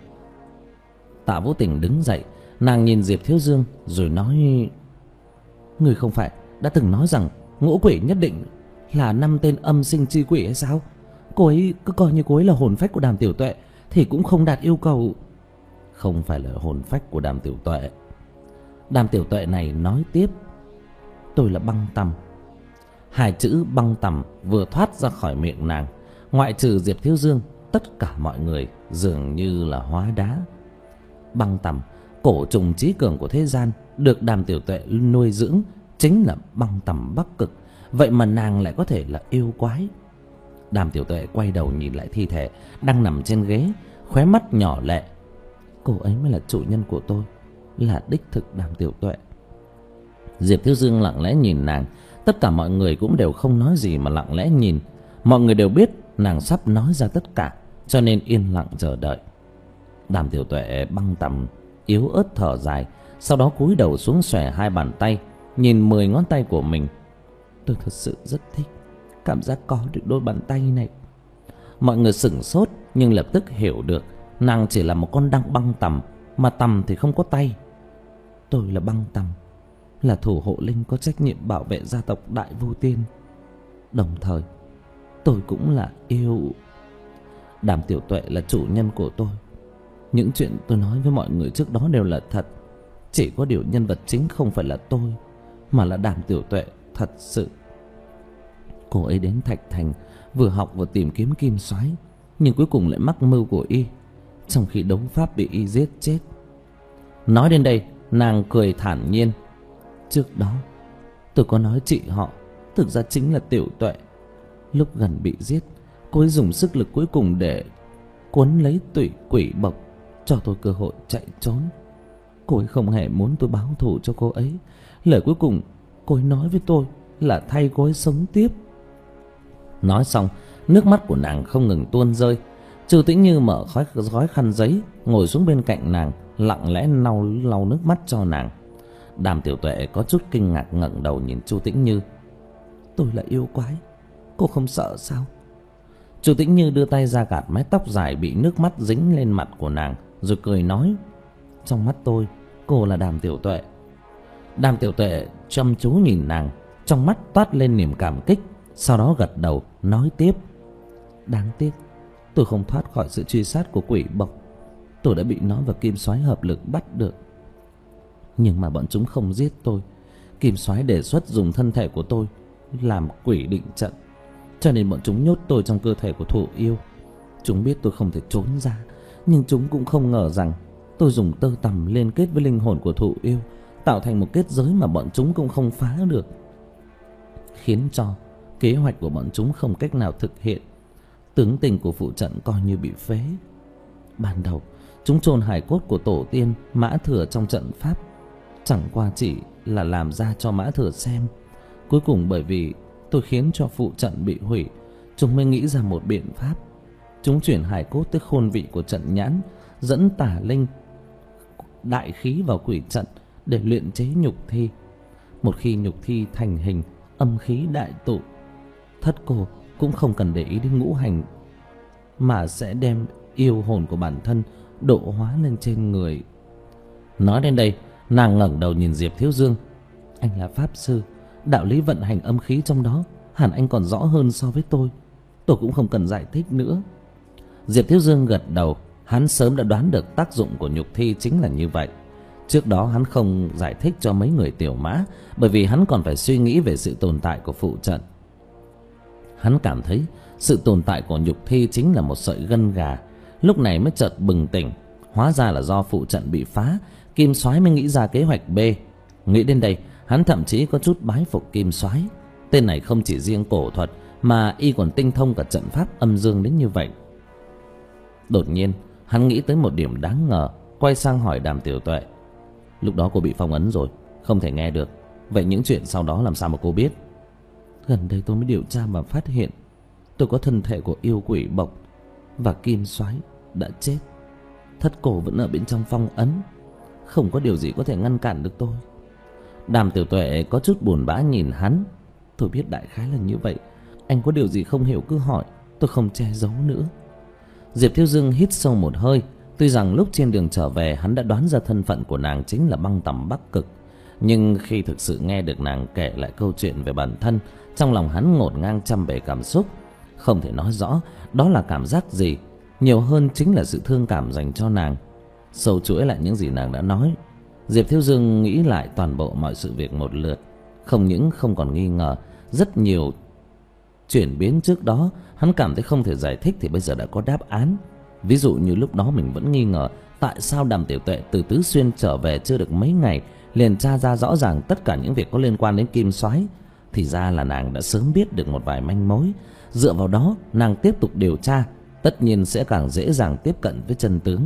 Tạ Vũ Tình đứng dậy, nàng nhìn Diệp Thiếu Dương rồi nói: Người không phải đã từng nói rằng ngũ quỷ nhất định là năm tên âm sinh chi quỷ hay sao? Cô ấy cứ coi như cô ấy là hồn phách của Đàm Tiểu Tuệ thì cũng không đạt yêu cầu. Không phải là hồn phách của Đàm Tiểu Tuệ. Đàm Tiểu Tuệ này nói tiếp: Tôi là Băng Tầm. Hai chữ Băng Tầm vừa thoát ra khỏi miệng nàng, ngoại trừ Diệp Thiếu Dương, tất cả mọi người dường như là hóa đá. Băng Tầm, cổ trùng trí cường của thế gian, được Đàm Tiểu Tuệ nuôi dưỡng, chính là Băng Tầm Bắc Cực. Vậy mà nàng lại có thể là yêu quái. Đàm Tiểu Tuệ quay đầu nhìn lại thi thể đang nằm trên ghế, khóe mắt nhỏ lệ. Cô ấy mới là chủ nhân của tôi, là đích thực Đàm Tiểu Tuệ. Diệp Thiếu Dương lặng lẽ nhìn nàng. Tất cả mọi người cũng đều không nói gì mà lặng lẽ nhìn. Mọi người đều biết nàng sắp nói ra tất cả, cho nên yên lặng chờ đợi. Đàm Tiểu Tuệ Băng Tầm yếu ớt thở dài, sau đó cúi đầu xuống xòe hai bàn tay, nhìn mười ngón tay của mình. Tôi thật sự rất thích cảm giác có được đôi bàn tay này. Mọi người sửng sốt nhưng lập tức hiểu được nàng chỉ là một con đăng băng tầm, mà tầm thì không có tay. Tôi là Băng Tầm, là thủ hộ linh có trách nhiệm bảo vệ gia tộc Đại Vô Tiên. Đồng thời tôi cũng là yêu. Đàm Tiểu Tuệ là chủ nhân của tôi. Những chuyện tôi nói với mọi người trước đó đều là thật. Chỉ có điều nhân vật chính không phải là tôi, mà là Đàm Tiểu Tuệ thật sự. Cô ấy đến Thạch Thành vừa học vừa tìm kiếm kim soái, nhưng cuối cùng lại mắc mưu của y, trong khi đấu pháp bị y giết chết. Nói đến đây nàng cười thản nhiên. Trước đó tôi có nói chị họ thực ra chính là Tiểu Tuệ. Lúc gần bị giết, cô ấy dùng sức lực cuối cùng để cuốn lấy tụy quỷ bộc, cho tôi cơ hội chạy trốn. Cô ấy không hề muốn tôi báo thù cho cô ấy. Lời cuối cùng cô ấy nói với tôi là thay cô ấy sống tiếp. Nói xong, nước mắt của nàng không ngừng tuôn rơi. Trừ Tĩnh Như mở khói gói khăn giấy, ngồi xuống bên cạnh nàng, lặng lẽ lau lau nước mắt cho nàng. Đàm Tiểu Tuệ có chút kinh ngạc ngẩng đầu nhìn Chu Tĩnh Như. Tôi là yêu quái, cô không sợ sao? Chu Tĩnh Như đưa tay ra gạt mái tóc dài bị nước mắt dính lên mặt của nàng, rồi cười nói: Trong mắt tôi, cô là Đàm Tiểu Tuệ. Đàm Tiểu Tuệ chăm chú nhìn nàng, trong mắt toát lên niềm cảm kích, sau đó gật đầu nói tiếp: Đáng tiếc tôi không thoát khỏi sự truy sát của quỷ bộc. Tôi đã bị nó và Kim Soái hợp lực bắt được. Nhưng mà bọn chúng không giết tôi. Kim Soái đề xuất dùng thân thể của tôi làm quỷ định trận, cho nên bọn chúng nhốt tôi trong cơ thể của Thụ Yêu. Chúng biết tôi không thể trốn ra, nhưng chúng cũng không ngờ rằng tôi dùng tơ tằm liên kết với linh hồn của Thụ Yêu, tạo thành một kết giới mà bọn chúng cũng không phá được, khiến cho kế hoạch của bọn chúng không cách nào thực hiện. Tướng tình của phụ trận coi như bị phế. Ban đầu chúng chôn hài cốt của tổ tiên Mã Thừa trong trận pháp, chẳng qua chỉ là làm ra cho Mã Thừa xem. Cuối cùng bởi vì tôi khiến cho phụ trận bị hủy, chúng mới nghĩ ra một biện pháp. Chúng chuyển hài cốt tới khôn vị của trận nhãn, dẫn tà linh đại khí vào quỷ trận để luyện chế nhục thi. Một khi nhục thi thành hình, âm khí đại tụ, thất cô cũng không cần để ý đến ngũ hành, mà sẽ đem yêu hồn của bản thân độ hóa lên trên người. Nói đến đây, nàng ngẩng đầu nhìn Diệp Thiếu Dương. Anh là pháp sư, đạo lý vận hành âm khí trong đó hẳn anh còn rõ hơn so với tôi. Tôi cũng không cần giải thích nữa. Diệp Thiếu Dương gật đầu. Hắn sớm đã đoán được tác dụng của nhục thi chính là như vậy. Trước đó hắn không giải thích cho mấy người tiểu mã, bởi vì hắn còn phải suy nghĩ về sự tồn tại của phụ trận. Hắn cảm thấy sự tồn tại của nhục thi chính là một sợi gân gà. Lúc này mới chợt bừng tỉnh, hóa ra là do phụ trận bị phá, Kim Soái mới nghĩ ra kế hoạch B. Nghĩ đến đây, hắn thậm chí có chút bái phục Kim Soái. Tên này không chỉ riêng cổ thuật, mà y còn tinh thông cả trận pháp âm dương đến như vậy. Đột nhiên, hắn nghĩ tới một điểm đáng ngờ, quay sang hỏi Đàm Tiểu Tuệ: Lúc đó cô bị phong ấn rồi, không thể nghe được. Vậy những chuyện sau đó làm sao mà cô biết? Gần đây tôi mới điều tra và phát hiện tôi có thân thể của yêu quỷ bộc, và Kim Soái đã chết. Thất cổ vẫn ở bên trong phong ấn, không có điều gì có thể ngăn cản được tôi. Đàm Tiểu Tuệ có chút buồn bã nhìn hắn. Tôi biết đại khái là như vậy, anh có điều gì không hiểu cứ hỏi, tôi không che giấu nữa. Diệp Thiếu Dương hít sâu một hơi. Tuy rằng lúc trên đường trở về hắn đã đoán ra thân phận của nàng chính là băng tầm Bắc Cực, nhưng khi thực sự nghe được nàng kể lại câu chuyện về bản thân, trong lòng hắn ngổn ngang trăm bề cảm xúc. Không thể nói rõ đó là cảm giác gì, nhiều hơn chính là sự thương cảm dành cho nàng. Sâu chuỗi lại những gì nàng đã nói, Diệp Thiếu Dương nghĩ lại toàn bộ mọi sự việc một lượt. Không những không còn nghi ngờ, rất nhiều chuyển biến trước đó hắn cảm thấy không thể giải thích thì bây giờ đã có đáp án. Ví dụ như lúc đó mình vẫn nghi ngờ tại sao Đàm Tiểu Tuệ từ Tứ Xuyên trở về chưa được mấy ngày liền tra ra rõ ràng tất cả những việc có liên quan đến Kim Soái. Thì ra là nàng đã sớm biết được một vài manh mối. Dựa vào đó nàng tiếp tục điều tra, tất nhiên sẽ càng dễ dàng tiếp cận với chân tướng.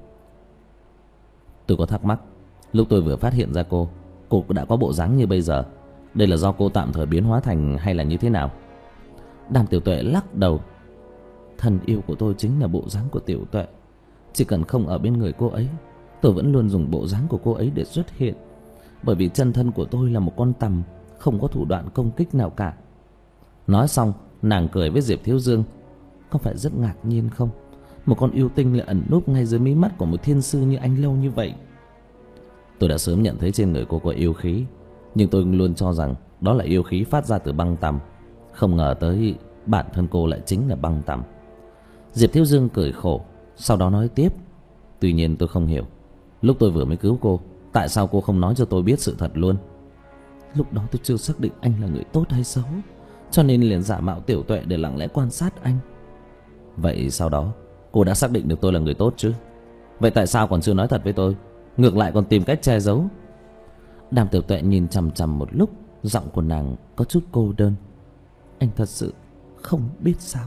Tôi có thắc mắc, lúc tôi vừa phát hiện ra cô, cô đã có bộ dáng như bây giờ. Đây là do cô tạm thời biến hóa thành hay là như thế nào? Đàm Tiểu Tuệ lắc đầu. Thân yêu của tôi chính là bộ dáng của Tiểu Tuệ. Chỉ cần không ở bên người cô ấy, tôi vẫn luôn dùng bộ dáng của cô ấy để xuất hiện. Bởi vì chân thân của tôi là một con tằm, không có thủ đoạn công kích nào cả. Nói xong nàng cười với Diệp Thiếu Dương. Có phải rất ngạc nhiên không? Một con yêu tinh lại ẩn núp ngay dưới mí mắt của một thiên sư như anh lâu như vậy. Tôi đã sớm nhận thấy trên người cô có yêu khí, nhưng tôi luôn cho rằng đó là yêu khí phát ra từ băng tằm. Không ngờ tới bản thân cô lại chính là băng tằm. Diệp Thiếu Dương cười khổ, sau đó nói tiếp. Tuy nhiên tôi không hiểu, lúc tôi vừa mới cứu cô, tại sao cô không nói cho tôi biết sự thật luôn? Lúc đó tôi chưa xác định anh là người tốt hay xấu, cho nên liền giả mạo Tiểu Tuệ để lặng lẽ quan sát anh. Vậy sau đó cô đã xác định được tôi là người tốt chứ? Vậy tại sao còn chưa nói thật với tôi, ngược lại còn tìm cách che giấu? Đàm Tiểu Tuệ nhìn chằm chằm một lúc, giọng của nàng có chút cô đơn. Anh thật sự không biết sao.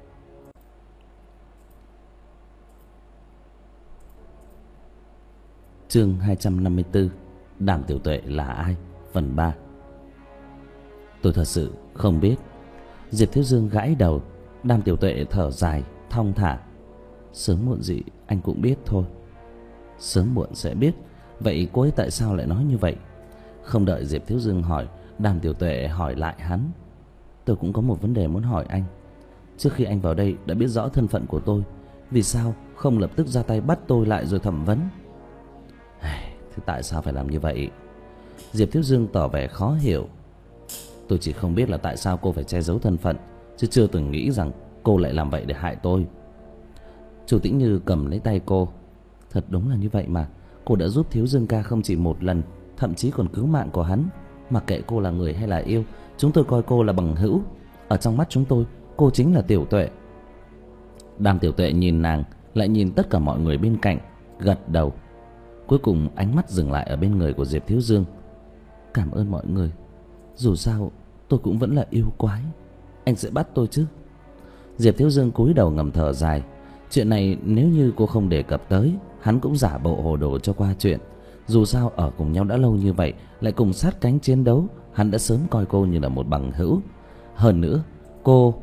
Chương hai trăm năm mươi tư. Đàm Tiểu Tuệ là ai? Phần ba. Tôi thật sự không biết. Diệp Thiếu Dương gãi đầu. Đàm Tiểu Tuệ thở dài, thong thả. Sớm muộn gì anh cũng biết thôi. Sớm muộn sẽ biết. Vậy cô ấy tại sao lại nói như vậy? Không đợi Diệp Thiếu Dương hỏi, Đàm Tiểu Tuệ hỏi lại hắn. Tôi cũng có một vấn đề muốn hỏi anh. Trước khi anh vào đây đã biết rõ thân phận của tôi, vì sao không lập tức ra tay bắt tôi lại rồi thẩm vấn? Thì tại sao phải làm như vậy? Diệp Thiếu Dương tỏ vẻ khó hiểu. Tôi chỉ không biết là tại sao cô phải che giấu thân phận, chứ chưa từng nghĩ rằng cô lại làm vậy để hại tôi. Chu Tĩnh Như cầm lấy tay cô. Thật đúng là như vậy mà. Cô đã giúp Thiếu Dương ca không chỉ một lần, thậm chí còn cứu mạng của hắn. Mặc kệ cô là người hay là yêu, chúng tôi coi cô là bằng hữu. Ở trong mắt chúng tôi, cô chính là Tiểu Tuệ. Đàm Tiểu Tuệ nhìn nàng, lại nhìn tất cả mọi người bên cạnh, gật đầu. Cuối cùng ánh mắt dừng lại ở bên người của Diệp Thiếu Dương. Cảm ơn mọi người. Dù sao tôi cũng vẫn là yêu quái. Anh sẽ bắt tôi chứ? Diệp Thiếu Dương cúi đầu ngầm thở dài. Chuyện này nếu như cô không đề cập tới, hắn cũng giả bộ hồ đồ cho qua chuyện. Dù sao ở cùng nhau đã lâu như vậy, lại cùng sát cánh chiến đấu, hắn đã sớm coi cô như là một bằng hữu. Hơn nữa cô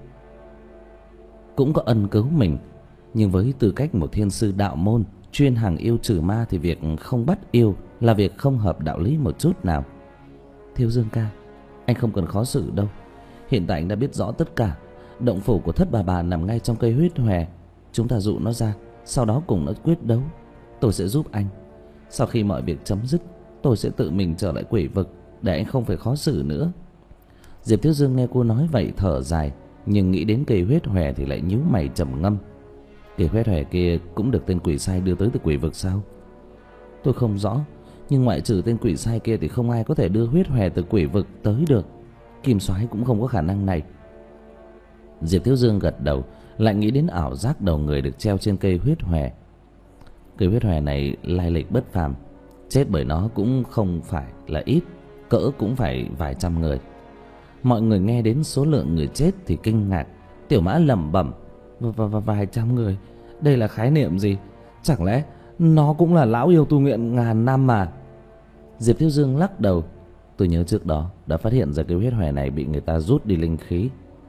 cũng có ân cứu mình. Nhưng với tư cách một thiên sư đạo môn chuyên hàng yêu trừ ma, thì việc không bắt yêu là việc không hợp đạo lý một chút nào. Thiếu Dương ca, anh không cần khó xử đâu. Hiện tại anh đã biết rõ tất cả. Động phủ của Thất Bà Bà nằm ngay trong cây huyết hòe. Chúng ta dụ nó ra, sau đó cùng nó quyết đấu. Tôi sẽ giúp anh. Sau khi mọi việc chấm dứt, tôi sẽ tự mình trở lại quỷ vực, để anh không phải khó xử nữa. Diệp Thiếu Dương nghe cô nói vậy thở dài, nhưng nghĩ đến cây huyết hòe thì lại nhíu mày trầm ngâm. Cây huyết hòe kia cũng được tên quỷ sai đưa tới từ quỷ vực sao? Tôi không rõ, nhưng ngoại trừ tên quỷ sai kia thì không ai có thể đưa huyết hòe từ quỷ vực tới được. Kim Soái cũng không có khả năng này. Diệp Thiếu Dương gật đầu, lại nghĩ đến ảo giác đầu người được treo trên cây huyết hòe. Cây huyết hòe này lai lịch bất phàm, chết bởi nó cũng không phải là ít, cỡ cũng phải vài trăm người. Mọi người nghe đến số lượng người chết thì kinh ngạc. Tiểu Mã lẩm bẩm, v- v- vài trăm người, đây là khái niệm gì? Chẳng lẽ nó cũng là lão yêu tu nguyện ngàn năm mà? Diệp Thiếu Dương lắc đầu. Tôi nhớ trước đó đã phát hiện ra cái huyết hòe này bị người ta rút đi linh khí.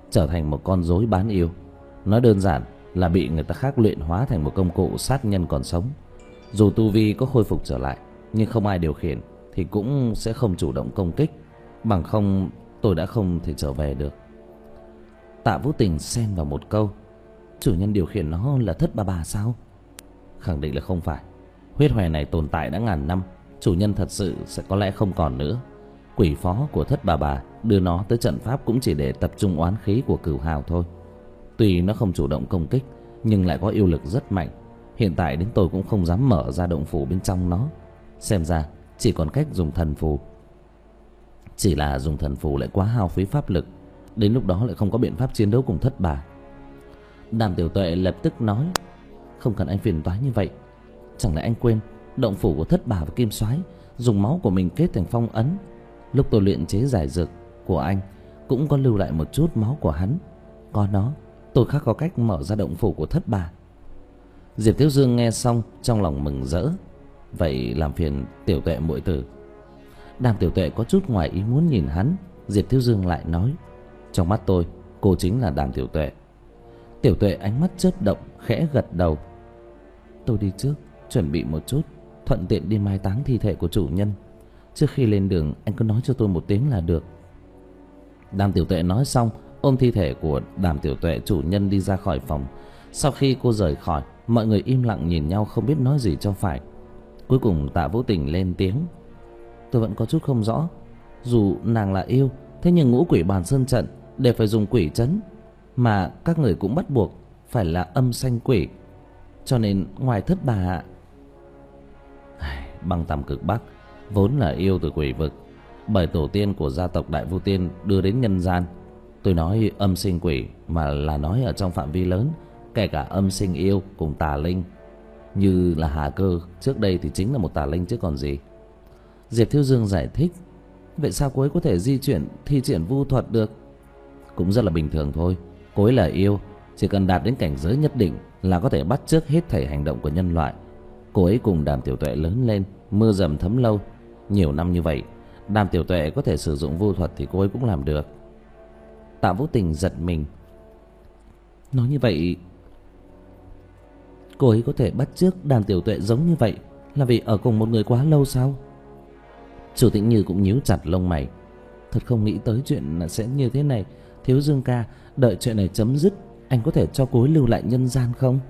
trở thành một con rối bán yêu. Nói đơn giản là bị người ta khác luyện hóa thành một công cụ sát nhân còn sống. Dù tu vi có khôi phục trở lại, nhưng không ai điều khiển thì cũng sẽ không chủ động công kích. Bằng không tôi đã không thể trở về được. Tạ Vũ Tình xen vào một câu: chủ nhân điều khiển nó là Thất Bà Bà sao? Khẳng định là không phải. Huyết hòe này tồn tại đã ngàn năm, chủ nhân thật sự sẽ có lẽ không còn nữa. Quỷ phó của Thất Bà Bà đưa nó tới trận pháp cũng chỉ để tập trung oán khí của Cửu Hào thôi. Tuy nó không chủ động công kích, nhưng lại có yêu lực rất mạnh. Hiện tại đến tôi cũng không dám mở ra động phủ bên trong nó. Xem ra chỉ còn cách dùng thần phù. Chỉ là dùng thần phù lại quá hao phí pháp lực, đến lúc đó lại không có biện pháp chiến đấu cùng Thất Bà. Đàm Tiểu Tuệ lập tức nói: không cần anh phiền toái như vậy. Chẳng lẽ anh quên động phủ của Thất Bà và Kim Soái dùng máu của mình kết thành phong ấn? Lúc tôi luyện chế giải dược của anh cũng có lưu lại một chút máu của hắn. Có nó, tôi khắc có cách mở ra động phủ của Thất Bà. Diệp Thiếu Dương nghe xong trong lòng mừng rỡ: vậy làm phiền Tiểu Tuệ muội tử. Đàm Tiểu Tuệ có chút ngoài ý muốn nhìn hắn. Diệp Thiếu Dương lại nói: trong mắt tôi, cô chính là Đàm Tiểu Tuệ. Tiểu Tuệ ánh mắt chớp động, khẽ gật đầu: tôi đi trước, chuẩn bị một chút, thuận tiện đi mai táng thi thể của chủ nhân. Trước khi lên đường anh cứ nói cho tôi một tiếng là được. Đàm Tiểu Tuệ nói xong, ôm thi thể của Đàm Tiểu Tuệ chủ nhân đi ra khỏi phòng. Sau khi cô rời khỏi, mọi người im lặng nhìn nhau không biết nói gì cho phải. Cuối cùng Tạ Vũ Tình lên tiếng: tôi vẫn có chút không rõ. Dù nàng là yêu, thế nhưng ngũ quỷ bàn sơn trận đều phải dùng quỷ trấn, mà các người cũng bắt buộc phải là âm sanh quỷ. Cho nên ngoài Thất Bà, Băng Tầm Cực Bắc vốn là yêu từ quỷ vực, bởi tổ tiên của gia tộc Đại Vu Tiên đưa đến nhân gian. Tôi nói âm sinh quỷ mà là nói ở trong phạm vi lớn, kể cả âm sinh yêu cùng tà linh. Như là Hà Cơ trước đây thì chính là một tà linh chứ còn gì. Diệp Thiếu Dương giải thích: vậy sao cô ấy có thể di chuyển thi triển vu thuật được? Cũng rất là bình thường thôi. Cô ấy là yêu, chỉ cần đạt đến cảnh giới nhất định là có thể bắt chước hết thảy hành động của nhân loại. Cô ấy cùng Đàm Tiểu Tuệ lớn lên, mưa dầm thấm lâu, nhiều năm như vậy, Đàm Tiểu Tuệ có thể sử dụng vu thuật thì cô ấy cũng làm được. Tạ Vũ Tình giật mình. Nói như vậy, cô ấy có thể bắt chước Đàm Tiểu Tuệ giống như vậy là vì ở cùng một người quá lâu sao? Chủ Tĩnh Như cũng nhíu chặt lông mày. Thật không nghĩ tới chuyện sẽ như thế này. Thiếu Dương ca, đợi chuyện này chấm dứt, anh có thể cho cô ấy lưu lại nhân gian không?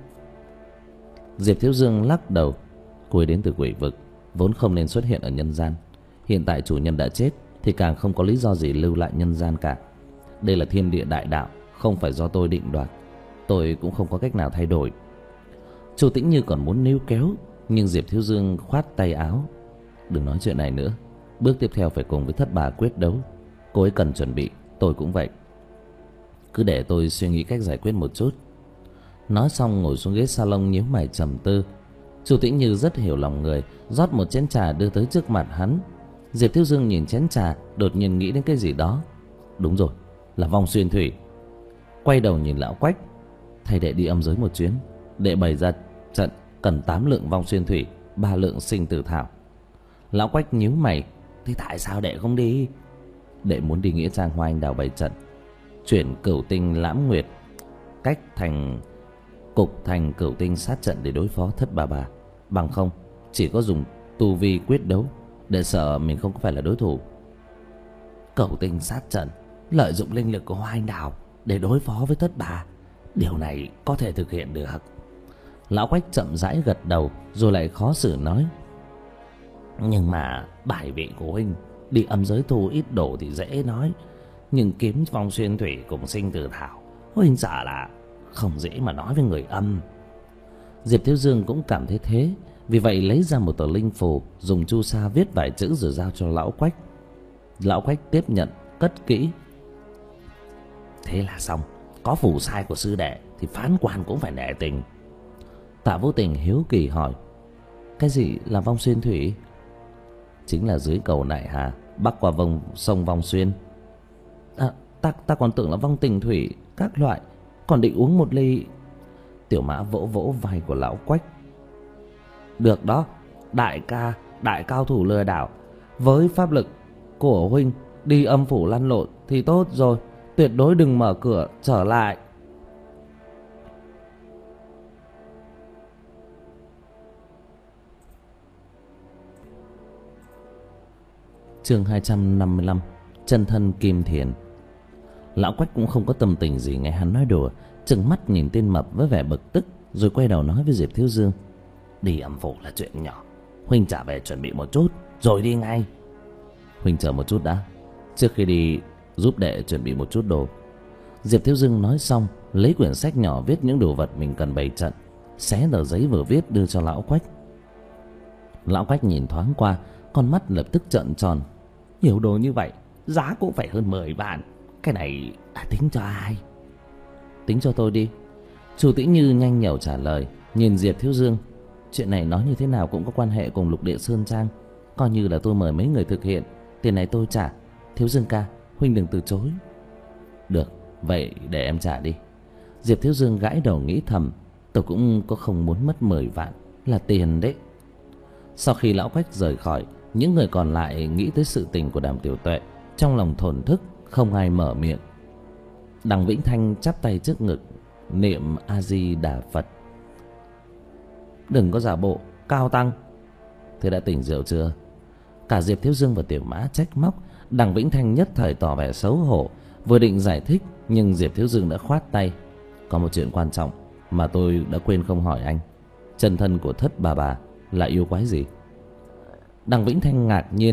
Diệp Thiếu Dương lắc đầu. Cô ấy đến từ quỷ vực, vốn không nên xuất hiện ở nhân gian. Hiện tại chủ nhân đã chết thì càng không có lý do gì lưu lại nhân gian cả. Đây là thiên địa đại đạo, không phải do tôi định đoạt. Tôi cũng không có cách nào thay đổi. Chu Tĩnh Như còn muốn níu kéo, nhưng Diệp Thiếu Dương khoát tay áo. Đừng nói chuyện này nữa. Bước tiếp theo phải cùng với Thất Bà quyết đấu. Cô ấy cần chuẩn bị, tôi cũng vậy. Cứ để tôi suy nghĩ cách giải quyết một chút. Nói xong ngồi xuống ghế salon nhíu mày trầm tư. Chu Tĩnh Như rất hiểu lòng người, rót một chén trà đưa tới trước mặt hắn. Diệp Thiếu Dương nhìn chén trà, đột nhiên nghĩ đến cái gì đó. Đúng rồi, là vong xuyên thủy. Quay đầu nhìn lão Quách. Thầy đệ đi âm giới một chuyến, đệ bày ra trận cần tám lượng vong xuyên thủy, ba lượng sinh tử thảo. Lão Quách nhíu mày. Thế tại sao đệ không đi? Đệ muốn đi nghĩa trang Hoa Anh Đào bày trận, chuyển cửu tinh lãm nguyệt cách thành cục thành cửu tinh sát trận để đối phó Thất Bà Bà. Bằng không chỉ có dùng tu vi quyết đấu, để sợ mình không có phải là đối thủ. Cửu tinh sát trận, lợi dụng linh lực của Hoa Anh Đào để đối phó với Thất Bà, điều này có thể thực hiện được. Lão Quách chậm rãi gật đầu, rồi lại khó xử nói: nhưng mà bài vị của huynh đi âm giới thu ít đồ thì dễ nói, nhưng kiếm vong xuyên thủy cùng sinh tử thảo, huynh sợ là không dễ mà nói với người âm. Diệp Thiếu Dương cũng cảm thấy thế, vì vậy lấy ra một tờ linh phù, dùng chu sa viết vài chữ rồi giao cho lão Quách. Lão Quách tiếp nhận, cất kỹ. Thế là xong. Có phù sai của sư đệ thì phán quan cũng phải nể tình. Tạ Vũ Tình hiếu kỳ hỏi: cái gì là vong xuyên thủy? Chính là dưới cầu Nại Hà, bắc qua vòng sông Vong Xuyên. À, ta, ta còn tưởng là vong tình thủy các loại, còn định uống một ly. Tiểu Mã vỗ vỗ vai của lão Quách. Được đó, đại ca, đại cao thủ lừa đảo. Với pháp lực của huynh đi âm phủ lăn lộn thì tốt rồi. tuyệt đối đừng mở cửa trở lại. Chương hai trăm năm mươi lăm. Chân thân Kim Thiền. Lão Quách cũng không có tâm tình gì nghe hắn nói đùa, trừng mắt nhìn tên mập với vẻ bực tức, rồi quay đầu nói với Diệp Thiếu Dương: Đi âm phủ là chuyện nhỏ, huynh trả về chuẩn bị một chút rồi đi ngay. Huynh chờ một chút đã, trước khi đi giúp đệ chuẩn bị một chút đồ. Diệp Thiếu Dương nói xong, lấy quyển sách nhỏ viết những đồ vật mình cần bày trận, xé tờ giấy vừa viết đưa cho Lão Quách. Lão Quách nhìn thoáng qua, con mắt lập tức trợn tròn. Nhiều đồ như vậy, giá cũng phải hơn mười vạn. Cái này à, tính cho ai? Tính cho tôi đi. Chu Tĩnh Như nhanh nhẩu trả lời, nhìn Diệp Thiếu Dương: Chuyện này nói như thế nào cũng có quan hệ cùng Lục Địa Sơn Trang, coi như là tôi mời mấy người thực hiện, tiền này tôi trả. Thiếu Dương ca, huynh đừng từ chối. Được, vậy để em trả đi. Diệp Thiếu Dương gãi đầu nghĩ thầm, tôi cũng có không muốn mất mười vạn, là tiền đấy. Sau khi Lão Quách rời khỏi, những người còn lại nghĩ tới sự tình của Đàm Tiểu Tuệ, trong lòng thổn thức, không ai mở miệng. Đằng Vĩnh Thanh chắp tay trước ngực, niệm A Di Đà Phật. Đừng có giả bộ cao tăng. Thế đã tỉnh rượu chưa? Cả Diệp Thiếu Dương và Tiểu Mã trách móc. Đằng Vĩnh Thanh nhất thời tỏ vẻ xấu hổ, vừa định giải thích nhưng Diệp Thiếu Dương đã khoát tay. Có một chuyện quan trọng mà tôi đã quên không hỏi anh. Chân thân của Thất Bà Bà là yêu quái gì? Đằng Vĩnh Thanh ngạc nhiên.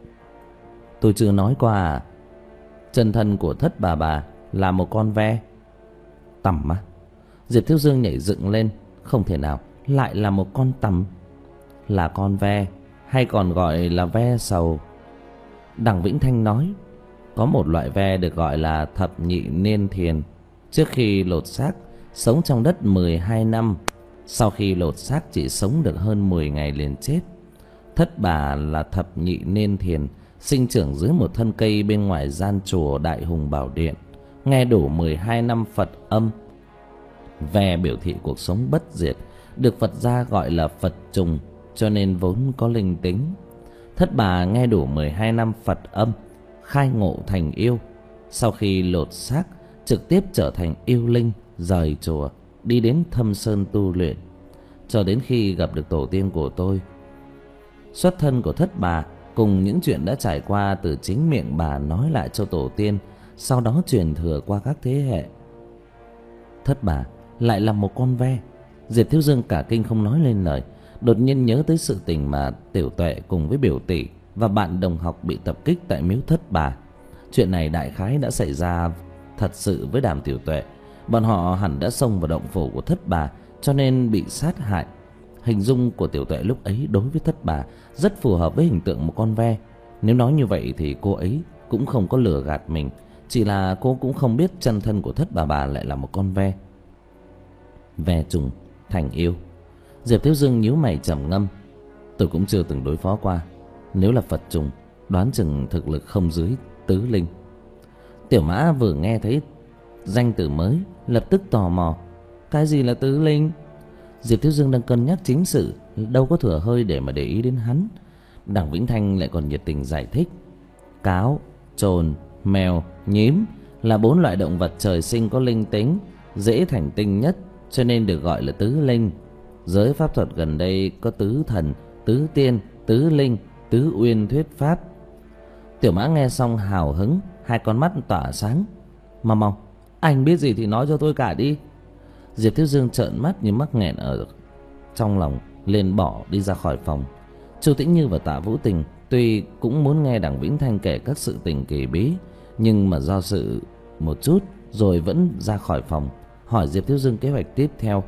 Tôi chưa nói qua à? Chân thân của Thất Bà Bà là một con ve. Tằm á? Diệp Thiếu Dương nhảy dựng lên. Không thể nào, lại là một con tằm. Là con ve, hay còn gọi là ve sầu. Đằng Vĩnh Thanh nói, có một loại ve được gọi là thập nhị niên thiền. Trước khi lột xác, sống trong đất mười hai năm. Sau khi lột xác chỉ sống được hơn mười ngày liền chết. Thất Bà là thập nhị niên thiền, sinh trưởng dưới một thân cây bên ngoài gian chùa Đại Hùng Bảo Điện. Nghe đủ mười hai năm Phật âm. Ve biểu thị cuộc sống bất diệt, được Phật gia gọi là Phật trùng, cho nên vốn có linh tính. Thất Bà nghe đủ mười hai năm Phật âm, khai ngộ thành yêu. Sau khi lột xác, trực tiếp trở thành yêu linh, rời chùa, đi đến Thâm Sơn tu luyện, cho đến khi gặp được tổ tiên của tôi. Xuất thân của Thất Bà cùng những chuyện đã trải qua từ chính miệng bà nói lại cho tổ tiên, sau đó truyền thừa qua các thế hệ. Thất Bà lại là một con ve. Diệp Thiếu Dương cả kinh không nói lên lời, đột nhiên nhớ tới sự tình mà Tiểu Tuệ cùng với biểu tỷ và bạn đồng học bị tập kích tại miếu Thất Bà. Chuyện này đại khái đã xảy ra thật sự với Đàm Tiểu Tuệ. Bọn họ hẳn đã xông vào động phủ của Thất Bà, cho nên bị sát hại. Hình dung của Tiểu Tuệ lúc ấy đối với Thất Bà rất phù hợp với hình tượng một con ve. Nếu nói như vậy thì cô ấy cũng không có lừa gạt mình, chỉ là cô cũng không biết chân thân của Thất Bà Bà lại là một con ve. Ve trùng thành yêu. Diệp Thiếu Dương nhíu mày trầm ngâm. Tôi cũng chưa từng đối phó qua. Nếu là Phật trùng, đoán chừng thực lực không dưới tứ linh. Tiểu Mã vừa nghe thấy danh từ mới, lập tức tò mò. Cái gì là tứ linh? Diệp Thiếu Dương đang cân nhắc chính sự, đâu có thừa hơi để mà để ý đến hắn. Đằng Vĩnh Thanh lại còn nhiệt tình giải thích. Cáo, trồn, mèo, nhím là bốn loại động vật trời sinh có linh tính, dễ thành tinh nhất, cho nên được gọi là tứ linh. Giới pháp thuật gần đây có tứ thần, tứ tiên, tứ linh, tứ uyên thuyết pháp. Tiểu Mã nghe xong hào hứng, hai con mắt tỏa sáng. Mau mau, anh biết gì thì nói cho tôi cả đi. Diệp Thiếu Dương trợn mắt như mắc nghẹn ở trong lòng, liền bỏ đi ra khỏi phòng. Chu Tĩnh Như và Tạ Vũ Tình tuy cũng muốn nghe Đằng Vĩnh Thanh kể các sự tình kỳ bí, nhưng mà do sự một chút rồi vẫn ra khỏi phòng, hỏi Diệp Thiếu Dương kế hoạch tiếp theo.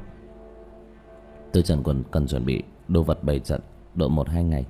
Tôi Trần còn cần chuẩn bị đồ vật bày trận độ một hai ngày.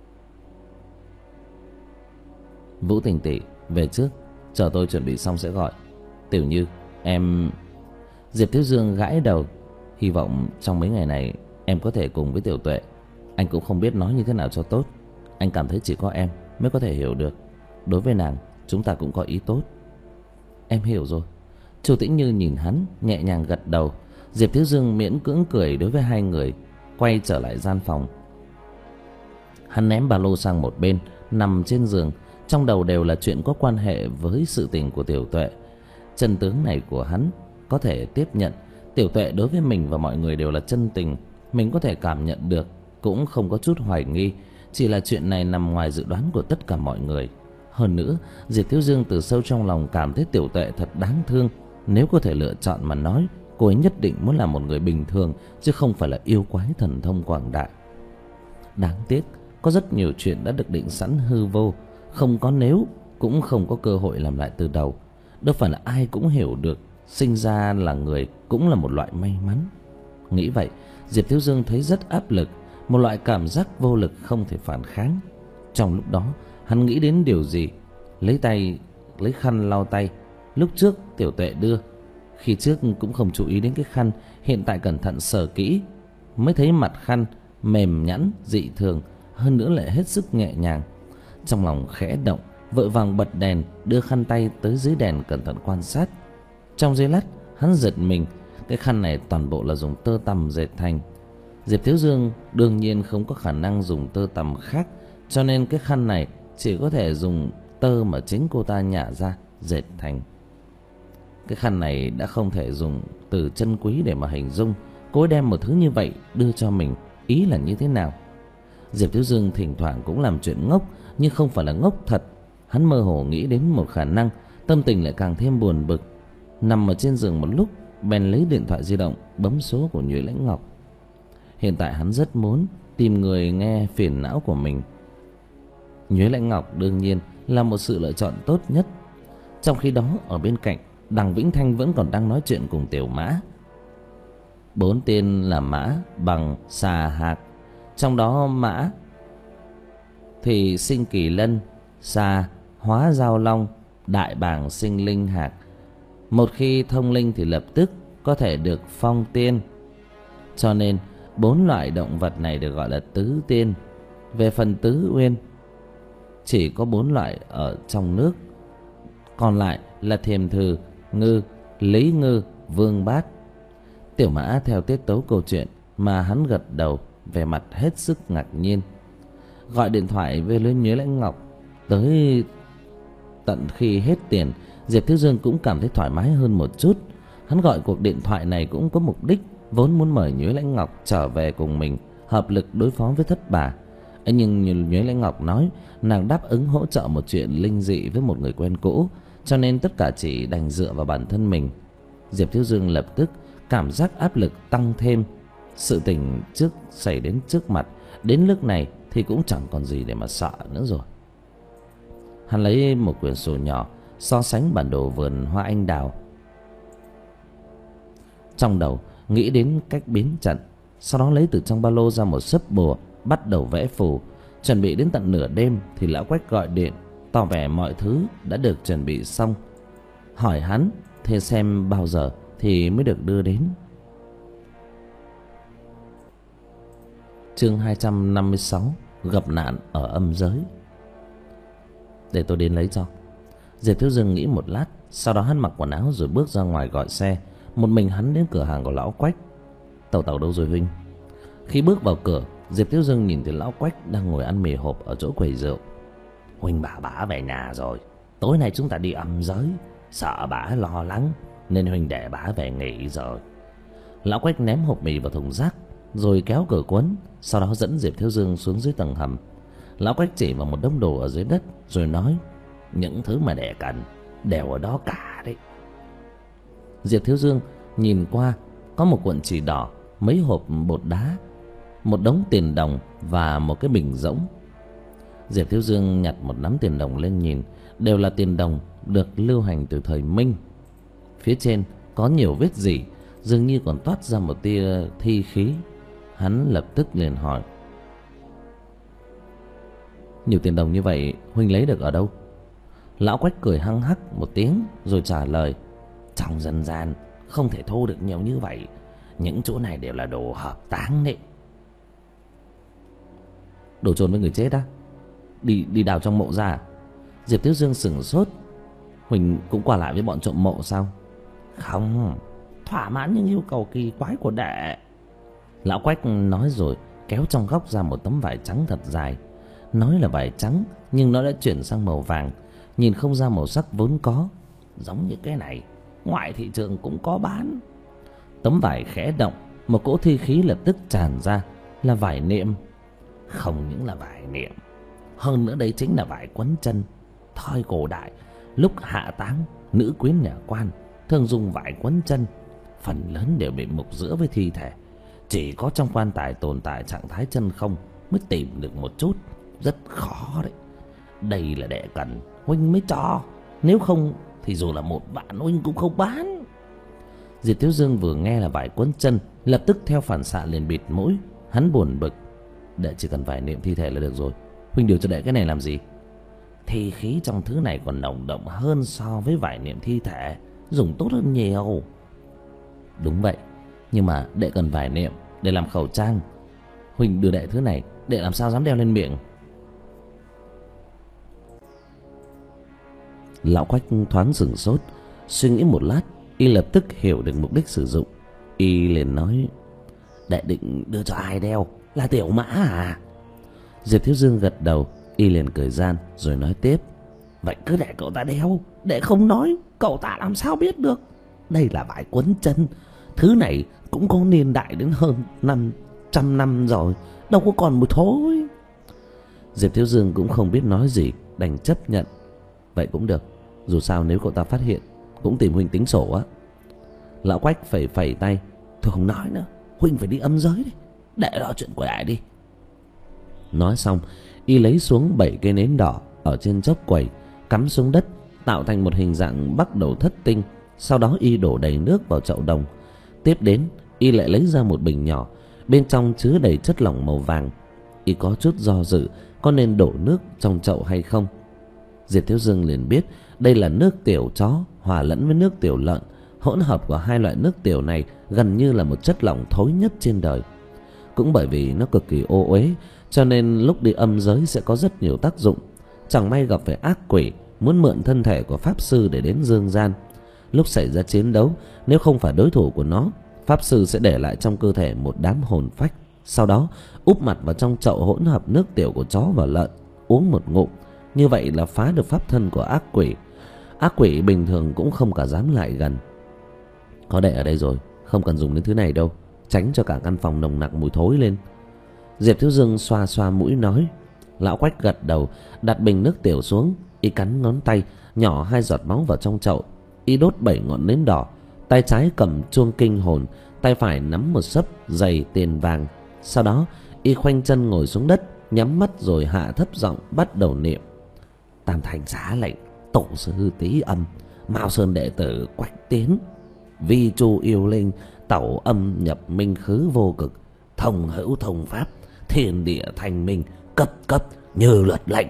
Vũ Tình tỷ về trước, chờ tôi chuẩn bị xong sẽ gọi. Tiểu Như, em... Diệp Thiếu Dương gãi đầu. Hy vọng trong mấy ngày này em có thể cùng với Tiểu Tuệ. Anh cũng không biết nói như thế nào cho tốt. Anh cảm thấy chỉ có em mới có thể hiểu được. Đối với nàng, chúng ta cũng có ý tốt. Em hiểu rồi. Chu Tĩnh Như nhìn hắn, nhẹ nhàng gật đầu. Diệp Thiếu Dương miễn cưỡng cười đối với hai người, quay trở lại gian phòng. Hắn ném ba lô sang một bên, nằm trên giường, trong đầu đều là chuyện có quan hệ với sự tình của Tiểu Tuệ. Chân tướng này của hắn có thể tiếp nhận. Tiểu Tuệ đối với mình và mọi người đều là chân tình, mình có thể cảm nhận được, cũng không có chút hoài nghi. Chỉ là chuyện này nằm ngoài dự đoán của tất cả mọi người. Hơn nữa, Diệp Thiếu Dương từ sâu trong lòng cảm thấy Tiểu Tuệ thật đáng thương. Nếu có thể lựa chọn mà nói, cô ấy nhất định muốn là một người bình thường, chứ không phải là yêu quái thần thông quảng đại. Đáng tiếc, có rất nhiều chuyện đã được định sẵn hư vô. Không có nếu, cũng không có cơ hội làm lại từ đầu. Đâu phải là ai cũng hiểu được sinh ra là người cũng là một loại may mắn. Nghĩ vậy, Diệp Thiếu Dương thấy rất áp lực, một loại cảm giác vô lực không thể phản kháng. Trong lúc đó, hắn nghĩ đến điều gì, lấy tay lấy khăn lau tay. Lúc trước Tiểu Tuệ đưa, khi trước cũng không chú ý đến cái khăn, hiện tại cẩn thận sờ kỹ mới thấy mặt khăn mềm nhẵn dị thường, hơn nữa lại hết sức nhẹ nhàng. Trong lòng khẽ động, vội vàng bật đèn, đưa khăn tay tới dưới đèn cẩn thận quan sát. Trong giây lát, hắn giật mình, cái khăn này toàn bộ là dùng tơ tằm dệt thành. Diệp Thiếu Dương đương nhiên không có khả năng dùng tơ tằm khác, cho nên cái khăn này chỉ có thể dùng tơ mà chính cô ta nhả ra dệt thành. Cái khăn này đã không thể dùng từ chân quý để mà hình dung. Cô ấy đem một thứ như vậy đưa cho mình, ý là như thế nào? Diệp Thiếu Dương thỉnh thoảng cũng làm chuyện ngốc, nhưng không phải là ngốc thật. Hắn mơ hồ nghĩ đến một khả năng, tâm tình lại càng thêm buồn bực. Nằm ở trên giường một lúc, bèn lấy điện thoại di động bấm số của Nhuế Lãnh Ngọc. Hiện tại hắn rất muốn tìm người nghe phiền não của mình. Nhuế Lãnh Ngọc đương nhiên là một sự lựa chọn tốt nhất. Trong khi đó, ở bên cạnh, Đằng Vĩnh Thanh vẫn còn đang nói chuyện cùng Tiểu Mã. Bốn tên là Mã, Bằng, Xà, Hạc. Trong đó Mã thì sinh Kỳ Lân, Xà hóa Giao Long, Đại Bàng sinh Linh Hạc. Một khi thông linh thì lập tức có thể được phong tiên, cho nên bốn loại động vật này được gọi là tứ tiên. Về phần tứ uyên, chỉ có bốn loại ở trong nước, còn lại là Thiềm Thử, Ngư, Lý Ngư, Vương Bát. Tiểu Mã theo tiết tấu câu chuyện mà hắn gật đầu, vẻ mặt hết sức ngạc nhiên. Gọi điện thoại về lên Nhuế Lãnh Ngọc tới tận khi hết tiền, Diệp Thiếu Dương cũng cảm thấy thoải mái hơn một chút. Hắn gọi cuộc điện thoại này cũng có mục đích, vốn muốn mời Nhuế Lãnh Ngọc trở về cùng mình, hợp lực đối phó với Thất Bà. ấy Nhưng như Nhuế Lãnh Ngọc nói, nàng đáp ứng hỗ trợ một chuyện linh dị với một người quen cũ, cho nên tất cả chỉ đành dựa vào bản thân mình. Diệp Thiếu Dương lập tức cảm giác áp lực tăng thêm. Sự tình trước xảy đến trước mặt, đến lúc này thì cũng chẳng còn gì để mà sợ nữa rồi. Hắn lấy một quyển sổ nhỏ so sánh bản đồ vườn hoa anh đào, trong đầu nghĩ đến cách biến trận. Sau đó lấy từ trong ba lô ra một sấp bùa, bắt đầu vẽ phù. Chuẩn bị đến tận nửa đêm thì lão Quách gọi điện, tỏ vẻ mọi thứ đã được chuẩn bị xong, hỏi hắn thế xem bao giờ thì mới được đưa đến. Chương hai trăm năm mươi sáu, gặp nạn ở âm giới. Để tôi đến lấy cho. Diệp Thiếu Dương nghĩ một lát, sau đó hắn mặc quần áo rồi bước ra ngoài gọi xe. Một mình hắn đến cửa hàng của lão Quách. Tàu tàu đâu rồi Vinh? Khi bước vào cửa, Diệp Thiếu Dương nhìn thấy lão Quách đang ngồi ăn mì hộp ở chỗ quầy rượu. Huynh bảo bả về nhà rồi, tối nay chúng ta đi âm giới, sợ bả lo lắng nên huynh để bả về nghỉ rồi. Lão Quách ném hộp mì vào thùng rác rồi kéo cửa quấn, sau đó dẫn Diệp Thiếu Dương xuống dưới tầng hầm. Lão Quách chỉ vào một đống đồ ở dưới đất rồi nói: những thứ mà đệ cần đều ở đó cả đấy. Diệp Thiếu Dương nhìn qua, có một cuộn chỉ đỏ, mấy hộp bột đá, một đống tiền đồng và một cái bình rỗng. Diệp Thiếu Dương nhặt một nắm tiền đồng lên nhìn, đều là tiền đồng được lưu hành từ thời Minh. Phía trên có nhiều vết rỉ, dường như còn toát ra một tia thi khí. Hắn lập tức liền hỏi: nhiều tiền đồng như vậy huynh lấy được ở đâu? Lão Quách cười hăng hắc một tiếng rồi trả lời: trong dân gian không thể thu được nhiều như vậy, những chỗ này đều là đồ hợp táng đấy. Đồ chôn với người chết á? Đi đi đào trong mộ ra? Diệp Thiếu Dương sửng sốt. Huỳnh cũng qua lại với bọn trộm mộ sao? Không, thỏa mãn những yêu cầu kỳ quái của đệ. Lão Quách nói rồi kéo trong góc ra một tấm vải trắng thật dài. Nói là vải trắng nhưng nó đã chuyển sang màu vàng, nhìn không ra màu sắc vốn có. Giống như cái này ngoài thị trường cũng có bán. Tấm vải khẽ động, một cỗ thi khí lập tức tràn ra, là vải niệm. Không những là vải niệm, hơn nữa đây chính là vải quấn chân. Thời cổ đại, lúc hạ táng, nữ quyến nhà quan thường dùng vải quấn chân. Phần lớn đều bị mục giữa với thi thể, chỉ có trong quan tài tồn tại trạng thái chân không mới tìm được một chút. Rất khó đấy. Đây là đệ cần, huynh mới cho. Nếu không thì dù là một vạn huynh cũng không bán. Diệp Thiếu Dương vừa nghe là vải quấn chân, lập tức theo phản xạ liền bịt mũi. Hắn buồn bực. Đệ chỉ cần vải niệm thi thể là được rồi, huynh điều cho đệ cái này làm gì? Thi khí trong thứ này còn nồng đậm hơn so với vải niệm thi thể, dùng tốt hơn nhiều. Đúng vậy, nhưng mà đệ cần vải niệm để làm khẩu trang. Huynh đưa đệ thứ này, đệ làm sao dám đeo lên miệng? Lão Quách thoáng sửng sốt, suy nghĩ một lát, y lập tức hiểu được mục đích sử dụng. Y liền nói: đệ định đưa cho ai đeo? Là Tiểu Mã à? Diệp Thiếu Dương gật đầu. Y liền cười gian rồi nói tiếp: vậy cứ để cậu ta đeo. Đệ không nói, cậu ta làm sao biết được? Đây là vải quấn chân, thứ này cũng có niên đại đến hơn năm trăm năm rồi, đâu có còn mùi thối. Diệp Thiếu Dương cũng không biết nói gì, đành chấp nhận. Vậy cũng được, dù sao nếu cậu ta phát hiện cũng tìm huynh tính sổ á. Lão Quách phẩy phẩy tay: thôi không nói nữa, huynh phải đi âm giới đi, để lo chuyện của đại đi. Nói xong, y lấy xuống bảy cây nến đỏ ở trên chóp quầy, cắm xuống đất tạo thành một hình dạng bắt đầu thất tinh. Sau đó y đổ đầy nước vào chậu đồng. Tiếp đến y lại lấy ra một bình nhỏ, bên trong chứa đầy chất lỏng màu vàng. Y có chút do dự có nên đổ nước trong chậu hay không. Diệp Thiếu Dương liền biết đây là nước tiểu chó hòa lẫn với nước tiểu lợn. Hỗn hợp của hai loại nước tiểu này gần như là một chất lỏng thối nhất trên đời. Cũng bởi vì nó cực kỳ ô uế, cho nên lúc đi âm giới sẽ có rất nhiều tác dụng. Chẳng may gặp phải ác quỷ muốn mượn thân thể của pháp sư để đến dương gian. Lúc xảy ra chiến đấu, nếu không phải đối thủ của nó, pháp sư sẽ để lại trong cơ thể một đám hồn phách, sau đó úp mặt vào trong chậu hỗn hợp nước tiểu của chó và lợn, uống một ngụm. Như vậy là phá được pháp thân của ác quỷ. Ác quỷ bình thường cũng không cả dám lại gần. Có đệ ở đây rồi, không cần dùng đến thứ này đâu, tránh cho cả căn phòng nồng nặc mùi thối lên. Diệp Thiếu Dương xoa xoa mũi nói. Lão Quách gật đầu, đặt bình nước tiểu xuống. Y cắn ngón tay, nhỏ hai giọt máu vào trong chậu. Y đốt bảy ngọn nến đỏ, tay trái cầm chuông kinh hồn, tay phải nắm một xấp giày tiền vàng. Sau đó y khoanh chân ngồi xuống đất, nhắm mắt rồi hạ thấp giọng bắt đầu niệm. Tam thành xá lệnh, tổ sư Tý Âm, Mao Sơn đệ tử Quách Tiến, vi chu yêu linh, tẩu âm nhập minh khứ vô cực, thông hữu thông pháp, thiên địa thành minh, cấp cấp như luật lệnh.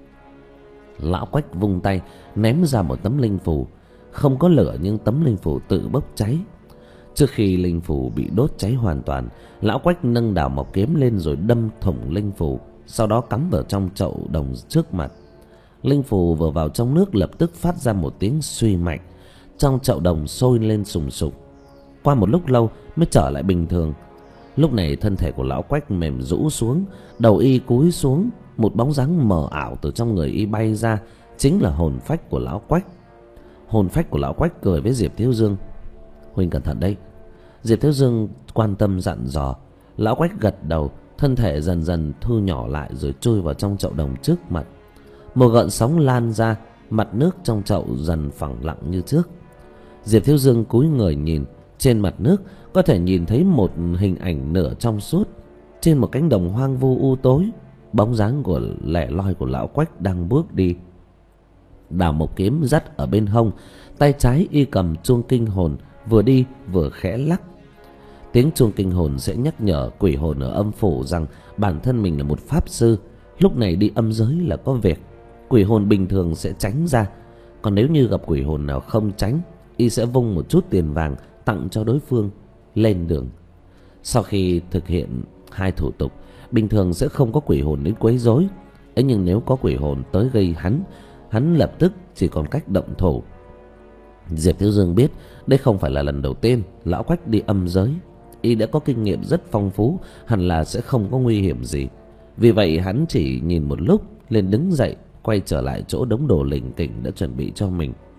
Lão Quách vung tay ném ra một tấm linh phù. Không có lửa nhưng tấm linh phù tự bốc cháy. Trước khi linh phù bị đốt cháy hoàn toàn, lão Quách nâng đào mộc kiếm lên rồi đâm thủng linh phù, sau đó cắm vào trong chậu đồng trước mặt. Linh phù vừa vào trong nước lập tức phát ra một tiếng suy mạnh. Trong chậu đồng sôi lên sùng sục. Qua một lúc lâu mới trở lại bình thường. Lúc này thân thể của lão Quách mềm rũ xuống, đầu y cúi xuống, một bóng dáng mờ ảo từ trong người y bay ra, chính là hồn phách của lão Quách. Hồn phách của lão Quách cười với Diệp Thiếu Dương. Huynh cẩn thận đấy. Diệp Thiếu Dương quan tâm dặn dò. Lão Quách gật đầu, thân thể dần dần thu nhỏ lại rồi chui vào trong chậu đồng trước mặt. Một gợn sóng lan ra, mặt nước trong chậu dần phẳng lặng như trước. Diệp Thiếu Dương cúi người nhìn, trên mặt nước có thể nhìn thấy một hình ảnh nửa trong suốt. Trên một cánh đồng hoang vu u tối, bóng dáng của lẻ loi của lão Quách đang bước đi. Đào mộc kiếm dắt ở bên hông, tay trái y cầm chuông kinh hồn, vừa đi vừa khẽ lắc. Tiếng chuông kinh hồn sẽ nhắc nhở quỷ hồn ở âm phủ rằng bản thân mình là một pháp sư, lúc này đi âm giới là có việc. Quỷ hồn bình thường sẽ tránh ra, còn nếu như gặp quỷ hồn nào không tránh, y sẽ vung một chút tiền vàng tặng cho đối phương lên đường. Sau khi thực hiện hai thủ tục, bình thường sẽ không có quỷ hồn đến quấy rối. Ấy nhưng nếu có quỷ hồn tới gây hắn, hắn lập tức chỉ còn cách động thủ. Diệp Thiếu Dương biết đây không phải là lần đầu tiên lão Quách đi âm giới. Y đã có kinh nghiệm rất phong phú, hẳn là sẽ không có nguy hiểm gì. Vì vậy hắn chỉ nhìn một lúc, liền đứng dậy quay trở lại chỗ đống đồ lỉnh kỉnh đã chuẩn bị cho mình.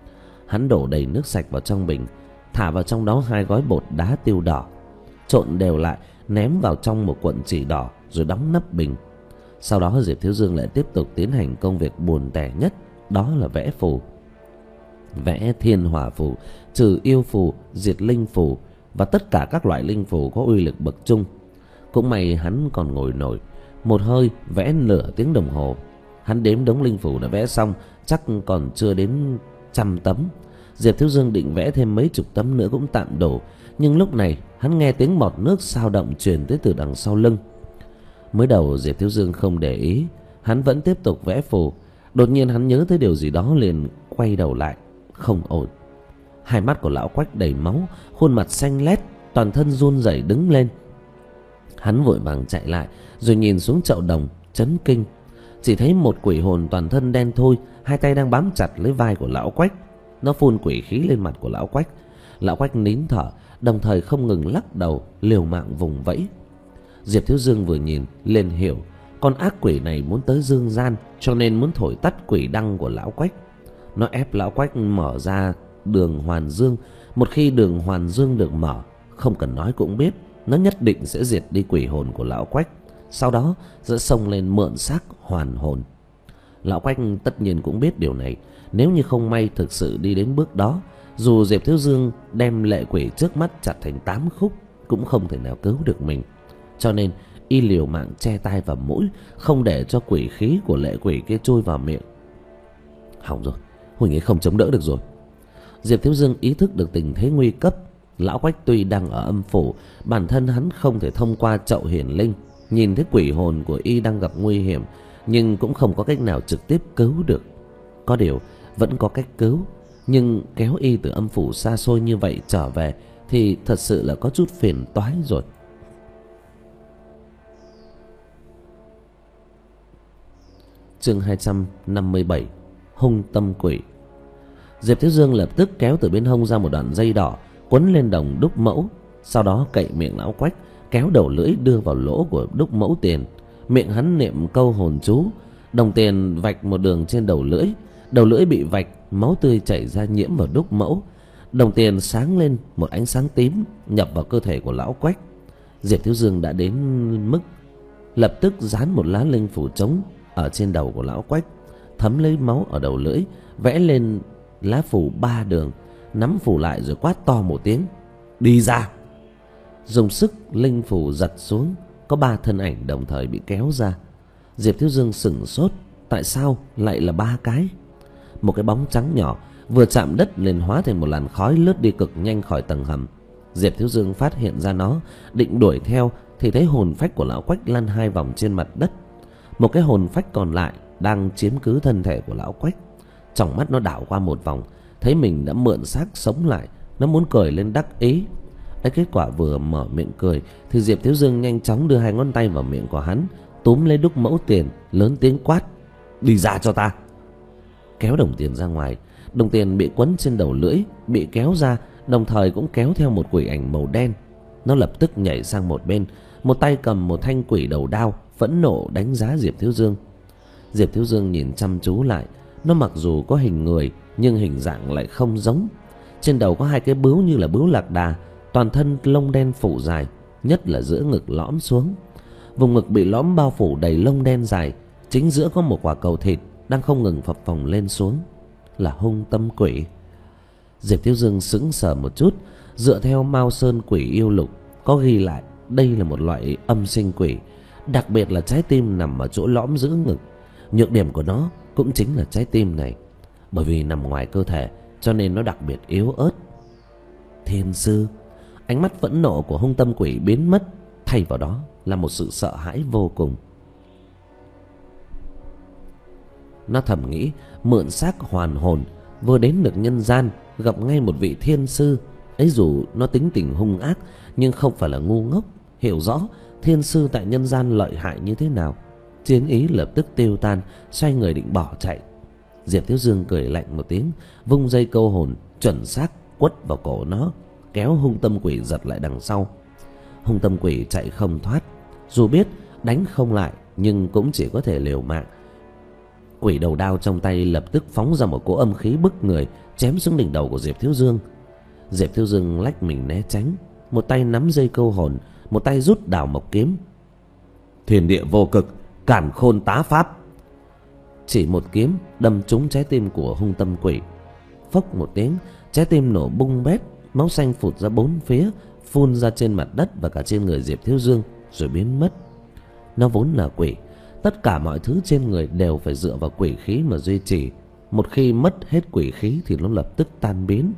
Hắn đổ đầy nước sạch vào trong bình, thả vào trong đó hai gói bột đá tiêu đỏ, trộn đều lại, ném vào trong một cuộn chỉ đỏ rồi đóng nắp bình. Sau đó Diệp Thiếu Dương lại tiếp tục tiến hành công việc buồn tẻ nhất, đó là vẽ phù. Vẽ thiên hỏa phù, trừ yêu phù, diệt linh phù và tất cả các loại linh phù có uy lực bậc trung. Cũng may hắn còn ngồi nổi, một hơi vẽ nửa tiếng đồng hồ. Hắn đếm đống linh phù đã vẽ xong chắc còn chưa đến trăm tấm. Diệp Thiếu Dương định vẽ thêm mấy chục tấm nữa cũng tạm đủ, nhưng lúc này hắn nghe tiếng bọt nước sao động truyền tới từ đằng sau lưng. Mới đầu Diệp Thiếu Dương không để ý, hắn vẫn tiếp tục vẽ phù. Đột nhiên hắn nhớ tới điều gì đó liền quay đầu lại. Không ổn. Hai mắt của lão Quách đầy máu, khuôn mặt xanh lét, toàn thân run rẩy đứng lên. Hắn vội vàng chạy lại rồi nhìn xuống chậu đồng, chấn kinh. Chỉ thấy một quỷ hồn toàn thân đen thui, hai tay đang bám chặt lấy vai của lão Quách. Nó phun quỷ khí lên mặt của lão Quách. Lão Quách nín thở, đồng thời không ngừng lắc đầu, liều mạng vùng vẫy. Diệp Thiếu Dương vừa nhìn liền hiểu, con ác quỷ này muốn tới dương gian, cho nên muốn thổi tắt quỷ đăng của lão Quách. Nó ép lão Quách mở ra đường hoàn dương. Một khi đường hoàn dương được mở, không cần nói cũng biết, nó nhất định sẽ diệt đi quỷ hồn của lão Quách, sau đó sẽ xông lên mượn xác hoàn hồn. Lão Quách tất nhiên cũng biết điều này. Nếu như không may thực sự đi đến bước đó, dù Diệp Thiếu Dương đem lệ quỷ trước mắt chặt thành tám khúc cũng không thể nào cứu được mình. Cho nên y liều mạng che tai và mũi, không để cho quỷ khí của lệ quỷ kia chui vào miệng. Hỏng rồi, Huỳnh ấy không chống đỡ được rồi. Diệp Thiếu Dương ý thức được tình thế nguy cấp. Lão Quách tuy đang ở âm phủ, bản thân hắn không thể thông qua chậu hiển linh nhìn thấy quỷ hồn của y đang gặp nguy hiểm, nhưng cũng không có cách nào trực tiếp cứu được. Có điều vẫn có cách cứu, nhưng kéo y từ âm phủ xa xôi như vậy trở về thì thật sự là có chút phiền toái rồi. Chương hai trăm năm mươi bảy, hung tâm quỷ. Diệp Thiếu Dương lập tức kéo từ bên hông ra một đoạn dây đỏ, quấn lên đồng đúc mẫu, sau đó cậy miệng lão Quách, kéo đầu lưỡi đưa vào lỗ của đúc mẫu tiền. Miệng hắn niệm câu hồn chú, đồng tiền vạch một đường trên đầu lưỡi. Đầu lưỡi bị vạch, máu tươi chảy ra nhiễm vào đúc mẫu. Đồng tiền sáng lên một ánh sáng tím, nhập vào cơ thể của lão Quách. Diệp Thiếu Dương đã đến mức lập tức dán một lá linh phủ trống ở trên đầu của lão Quách, thấm lấy máu ở đầu lưỡi, vẽ lên lá phủ ba đường, nắm phủ lại rồi quát to một tiếng: đi ra! Dùng sức linh phủ giật xuống, có ba thân ảnh đồng thời bị kéo ra. Diệp Thiếu Dương sửng sốt, tại sao lại là ba cái? Một cái bóng trắng nhỏ vừa chạm đất liền hóa thành một làn khói lướt đi cực nhanh khỏi tầng hầm. Diệp Thiếu Dương phát hiện ra nó, định đuổi theo thì thấy hồn phách của lão Quách lăn hai vòng trên mặt đất. Một cái hồn phách còn lại đang chiếm cứ thân thể của lão Quách. Trong mắt nó đảo qua một vòng, thấy mình đã mượn xác sống lại, nó muốn cười lên đắc ý. Ấy, kết quả vừa mở miệng cười thì Diệp Thiếu Dương nhanh chóng đưa hai ngón tay vào miệng của hắn, túm lấy đúc mẫu tiền, lớn tiếng quát: đi ra cho ta! Kéo đồng tiền ra ngoài. Đồng tiền bị quấn trên đầu lưỡi, bị kéo ra, đồng thời cũng kéo theo một quỷ ảnh màu đen. Nó lập tức nhảy sang một bên, một tay cầm một thanh quỷ đầu đao, phẫn nộ đánh giá Diệp Thiếu Dương. Diệp Thiếu Dương nhìn chăm chú lại, nó mặc dù có hình người nhưng hình dạng lại không giống. Trên đầu có hai cái bướu như là bướu lạc đà, toàn thân lông đen phủ dài, nhất là giữa ngực lõm xuống. Vùng ngực bị lõm bao phủ đầy lông đen dài, chính giữa có một quả cầu thịt đang không ngừng phập phồng lên xuống. Là hung tâm quỷ. Diệp Thiếu Dương sững sờ một chút. Dựa theo Mao Sơn Quỷ Yêu Lục có ghi lại đây là một loại âm sinh quỷ, đặc biệt là trái tim nằm ở chỗ lõm giữa ngực. Nhược điểm của nó cũng chính là trái tim này, bởi vì nằm ngoài cơ thể cho nên nó đặc biệt yếu ớt. Thiên sư. Ánh mắt phẫn nộ của hung tâm quỷ biến mất, thay vào đó là một sự sợ hãi vô cùng. Nó thầm nghĩ, mượn xác hoàn hồn, vừa đến được nhân gian gặp ngay một vị thiên sư ấy. Dù nó tính tình hung ác nhưng không phải là ngu ngốc, hiểu rõ thiên sư tại nhân gian lợi hại như thế nào. Chiến ý lập tức tiêu tan, xoay người định bỏ chạy. Diệp Thiếu Dương cười lạnh một tiếng, vung dây câu hồn chuẩn xác quất vào cổ nó, kéo hung tâm quỷ giật lại đằng sau. Hung tâm quỷ chạy không thoát, dù biết đánh không lại nhưng cũng chỉ có thể liều mạng. Quỷ đầu đao trong tay lập tức phóng ra một cỗ âm khí bức người, chém xuống đỉnh đầu của Diệp Thiếu Dương. Diệp Thiếu Dương lách mình né tránh, một tay nắm dây câu hồn, một tay rút đào mộc kiếm. Thiên địa vô cực, cản khôn tá pháp. Chỉ một kiếm đâm trúng trái tim của hung tâm quỷ. Phốc một tiếng, trái tim nổ bung bét, máu xanh phụt ra bốn phía, phun ra trên mặt đất và cả trên người Diệp Thiếu Dương rồi biến mất. Nó vốn là quỷ, tất cả mọi thứ trên người đều phải dựa vào quỷ khí mà duy trì. Một khi mất hết quỷ khí thì nó lập tức tan biến.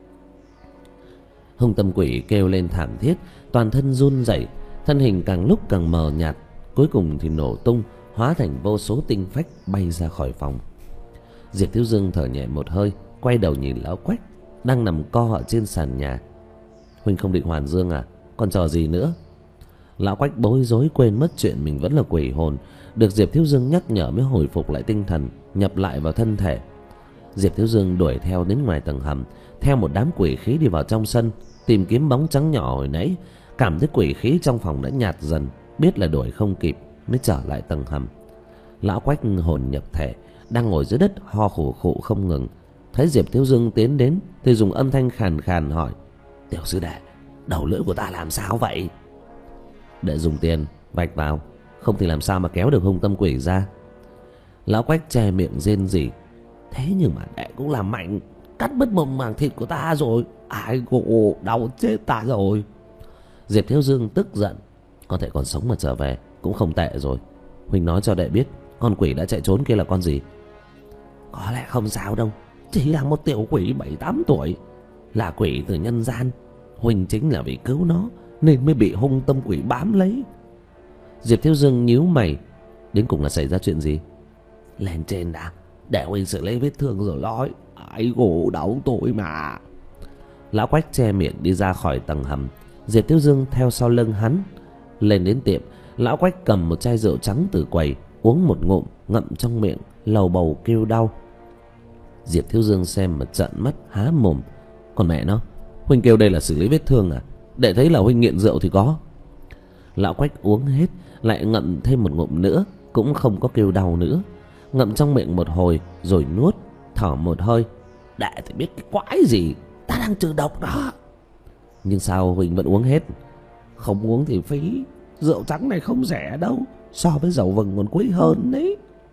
Hung tâm quỷ kêu lên thảm thiết, toàn thân run rẩy, thân hình càng lúc càng mờ nhạt, cuối cùng thì nổ tung, hóa thành vô số tinh phách bay ra khỏi phòng. Diệp Thiếu Dương thở nhẹ một hơi, quay đầu nhìn lão Quách đang nằm co ở trên sàn nhà. Huynh không định hoàn dương à? Còn chờ gì nữa? Lão Quách bối rối quên mất chuyện mình vẫn là quỷ hồn, được Diệp Thiếu Dương nhắc nhở mới hồi phục lại tinh thần, nhập lại vào thân thể. Diệp Thiếu Dương đuổi theo đến ngoài tầng hầm, theo một đám quỷ khí đi vào trong sân, tìm kiếm bóng trắng nhỏ hồi nãy. Cảm thấy quỷ khí trong phòng đã nhạt dần, biết là đuổi không kịp, mới trở lại tầng hầm. Lão Quách hồn nhập thể, đang ngồi dưới đất ho khủ khụ không ngừng. Thấy Diệp Thiếu Dương tiến đến thì dùng âm thanh khàn khàn hỏi: Tiểu sư đệ, đầu lưỡi của ta làm sao vậy? Để dùng tiền vạch vào, không thì làm sao mà kéo được hung tâm quỷ ra. Lão Quách che miệng rên rỉ: Thế nhưng mà đệ cũng làm mạnh, cắt mất một mảng thịt của ta rồi. Ai gồ, đau chết ta rồi. Diệp Thiếu Dương tức giận: Có thể còn sống mà trở về cũng không tệ rồi. Huynh nói cho đệ biết, con quỷ đã chạy trốn kia là con gì? Có lẽ không sao đâu, chỉ là một tiểu quỷ bảy tám tuổi, là quỷ từ nhân gian. Huynh chính là vì cứu nó nên mới bị hung tâm quỷ bám lấy. Diệp Thiếu Dương nhíu mày: Đến cùng là xảy ra chuyện gì? Lên trên đã, để huynh xử lý vết thương rồi nói. Ai gồ, đau tội mà. Lão Quách che miệng đi ra khỏi tầng hầm. Diệp Thiếu Dương theo sau lưng hắn. Lên đến tiệm, lão Quách cầm một chai rượu trắng từ quầy, uống một ngụm, ngậm trong miệng, lầu bầu kêu đau. Diệp Thiếu Dương xem mà trợn mắt há mồm: Còn mẹ nó, huynh kêu đây là xử lý vết thương à? Để thấy là huynh nghiện rượu thì có. Lão Quách uống hết, lại ngậm thêm một ngụm nữa, cũng không có kêu đau nữa. Ngậm trong miệng một hồi rồi nuốt, thở một hơi: Đệ thì biết cái quái gì, ta đang trừ độc đó. Nhưng sao huynh vẫn uống hết? Không uống thì phí, rượu trắng này không rẻ đâu, so với dầu vừng còn quý hơn đấy.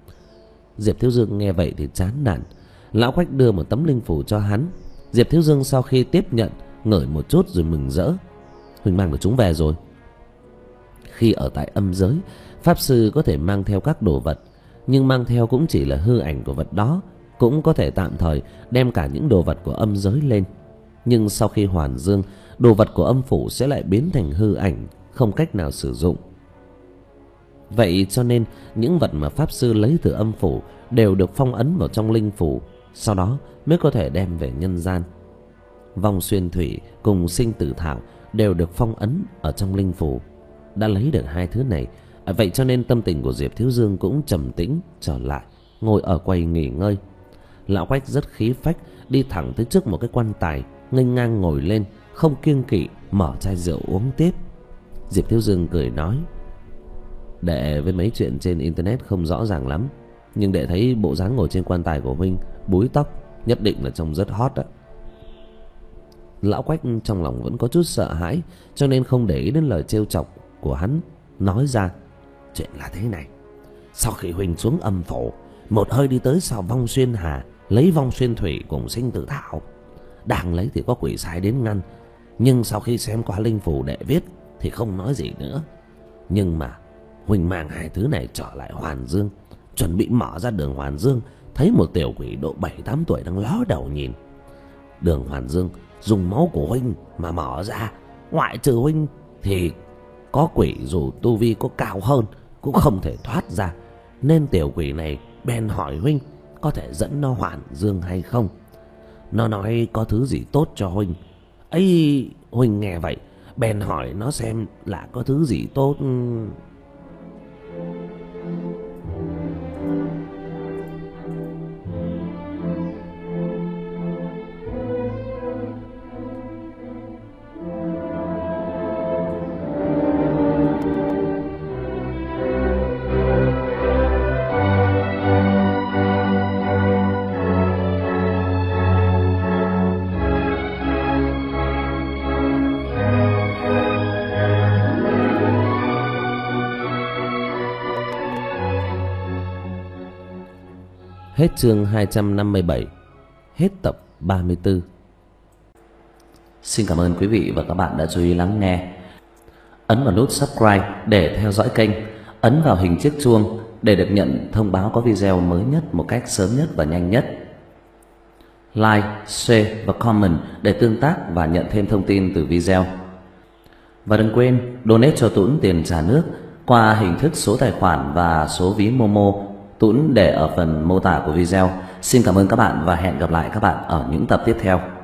Diệp Thiếu Dương nghe vậy thì chán nản. Lão Quách đưa một tấm linh phủ cho hắn. Diệp Thiếu Dương sau khi tiếp nhận, ngửi một chút rồi mừng rỡ: Huynh mang được chúng về rồi. Khi ở tại âm giới, pháp sư có thể mang theo các đồ vật, nhưng mang theo cũng chỉ là hư ảnh của vật đó, cũng có thể tạm thời đem cả những đồ vật của âm giới lên. Nhưng sau khi hoàn dương, đồ vật của âm phủ sẽ lại biến thành hư ảnh, không cách nào sử dụng. Vậy cho nên những vật mà pháp sư lấy từ âm phủ đều được phong ấn vào trong linh phủ, sau đó mới có thể đem về nhân gian. Vong xuyên thủy cùng sinh tử thảo đều được phong ấn ở trong linh phủ. Đã lấy được hai thứ này, vậy cho nên tâm tình của Diệp Thiếu Dương cũng trầm tĩnh trở lại, ngồi ở quầy nghỉ ngơi. Lão Quách rất khí phách, đi thẳng tới trước một cái quan tài, nghênh ngang ngồi lên, không kiêng kỵ mở chai rượu uống tiếp. Diệp Thiếu Dương cười nói: Đệ với mấy chuyện trên internet không rõ ràng lắm, nhưng đệ thấy bộ dáng ngồi trên quan tài của huynh, búi tóc, nhất định là trông rất hot đó. Lão Quách trong lòng vẫn có chút sợ hãi, cho nên không để ý đến lời trêu chọc của hắn, nói ra: Chuyện là thế này, sau khi huynh xuống âm phủ, một hơi đi tới sau vong xuyên hà, lấy vong xuyên thủy cùng sinh tử thảo. Đang lấy thì có quỷ sai đến ngăn, nhưng sau khi xem qua linh phủ đệ viết thì không nói gì nữa. Nhưng mà huynh mang hai thứ này trở lại Hoàn Dương, chuẩn bị mở ra đường Hoàn Dương, thấy một tiểu quỷ độ bảy tám tuổi đang ló đầu nhìn. Đường Hoàn Dương dùng máu của huynh mà mở ra, ngoại trừ huynh thì có quỷ dù tu vi có cao hơn cũng không thể thoát ra. Nên tiểu quỷ này bèn hỏi huynh có thể dẫn nó Hoàn Dương hay không. Nó nói có thứ gì tốt cho huynh. Ấy, huynh nghe vậy bèn hỏi nó xem là có thứ gì tốt. Hết chương hai trăm năm mươi bảy. Hết tập ba mươi tư. Xin cảm ơn quý vị và các bạn đã chú ý lắng nghe. Ấn vào nút subscribe để theo dõi kênh. Ấn vào hình chiếc chuông để được nhận thông báo có video mới nhất một cách sớm nhất và nhanh nhất. Like, share và comment để tương tác và nhận thêm thông tin từ video. Và đừng quên donate cho Tuấn tiền trả nước qua hình thức số tài khoản và số ví Momo Tuấn để ở phần mô tả của video. Xin cảm ơn các bạn và hẹn gặp lại các bạn ở những tập tiếp theo.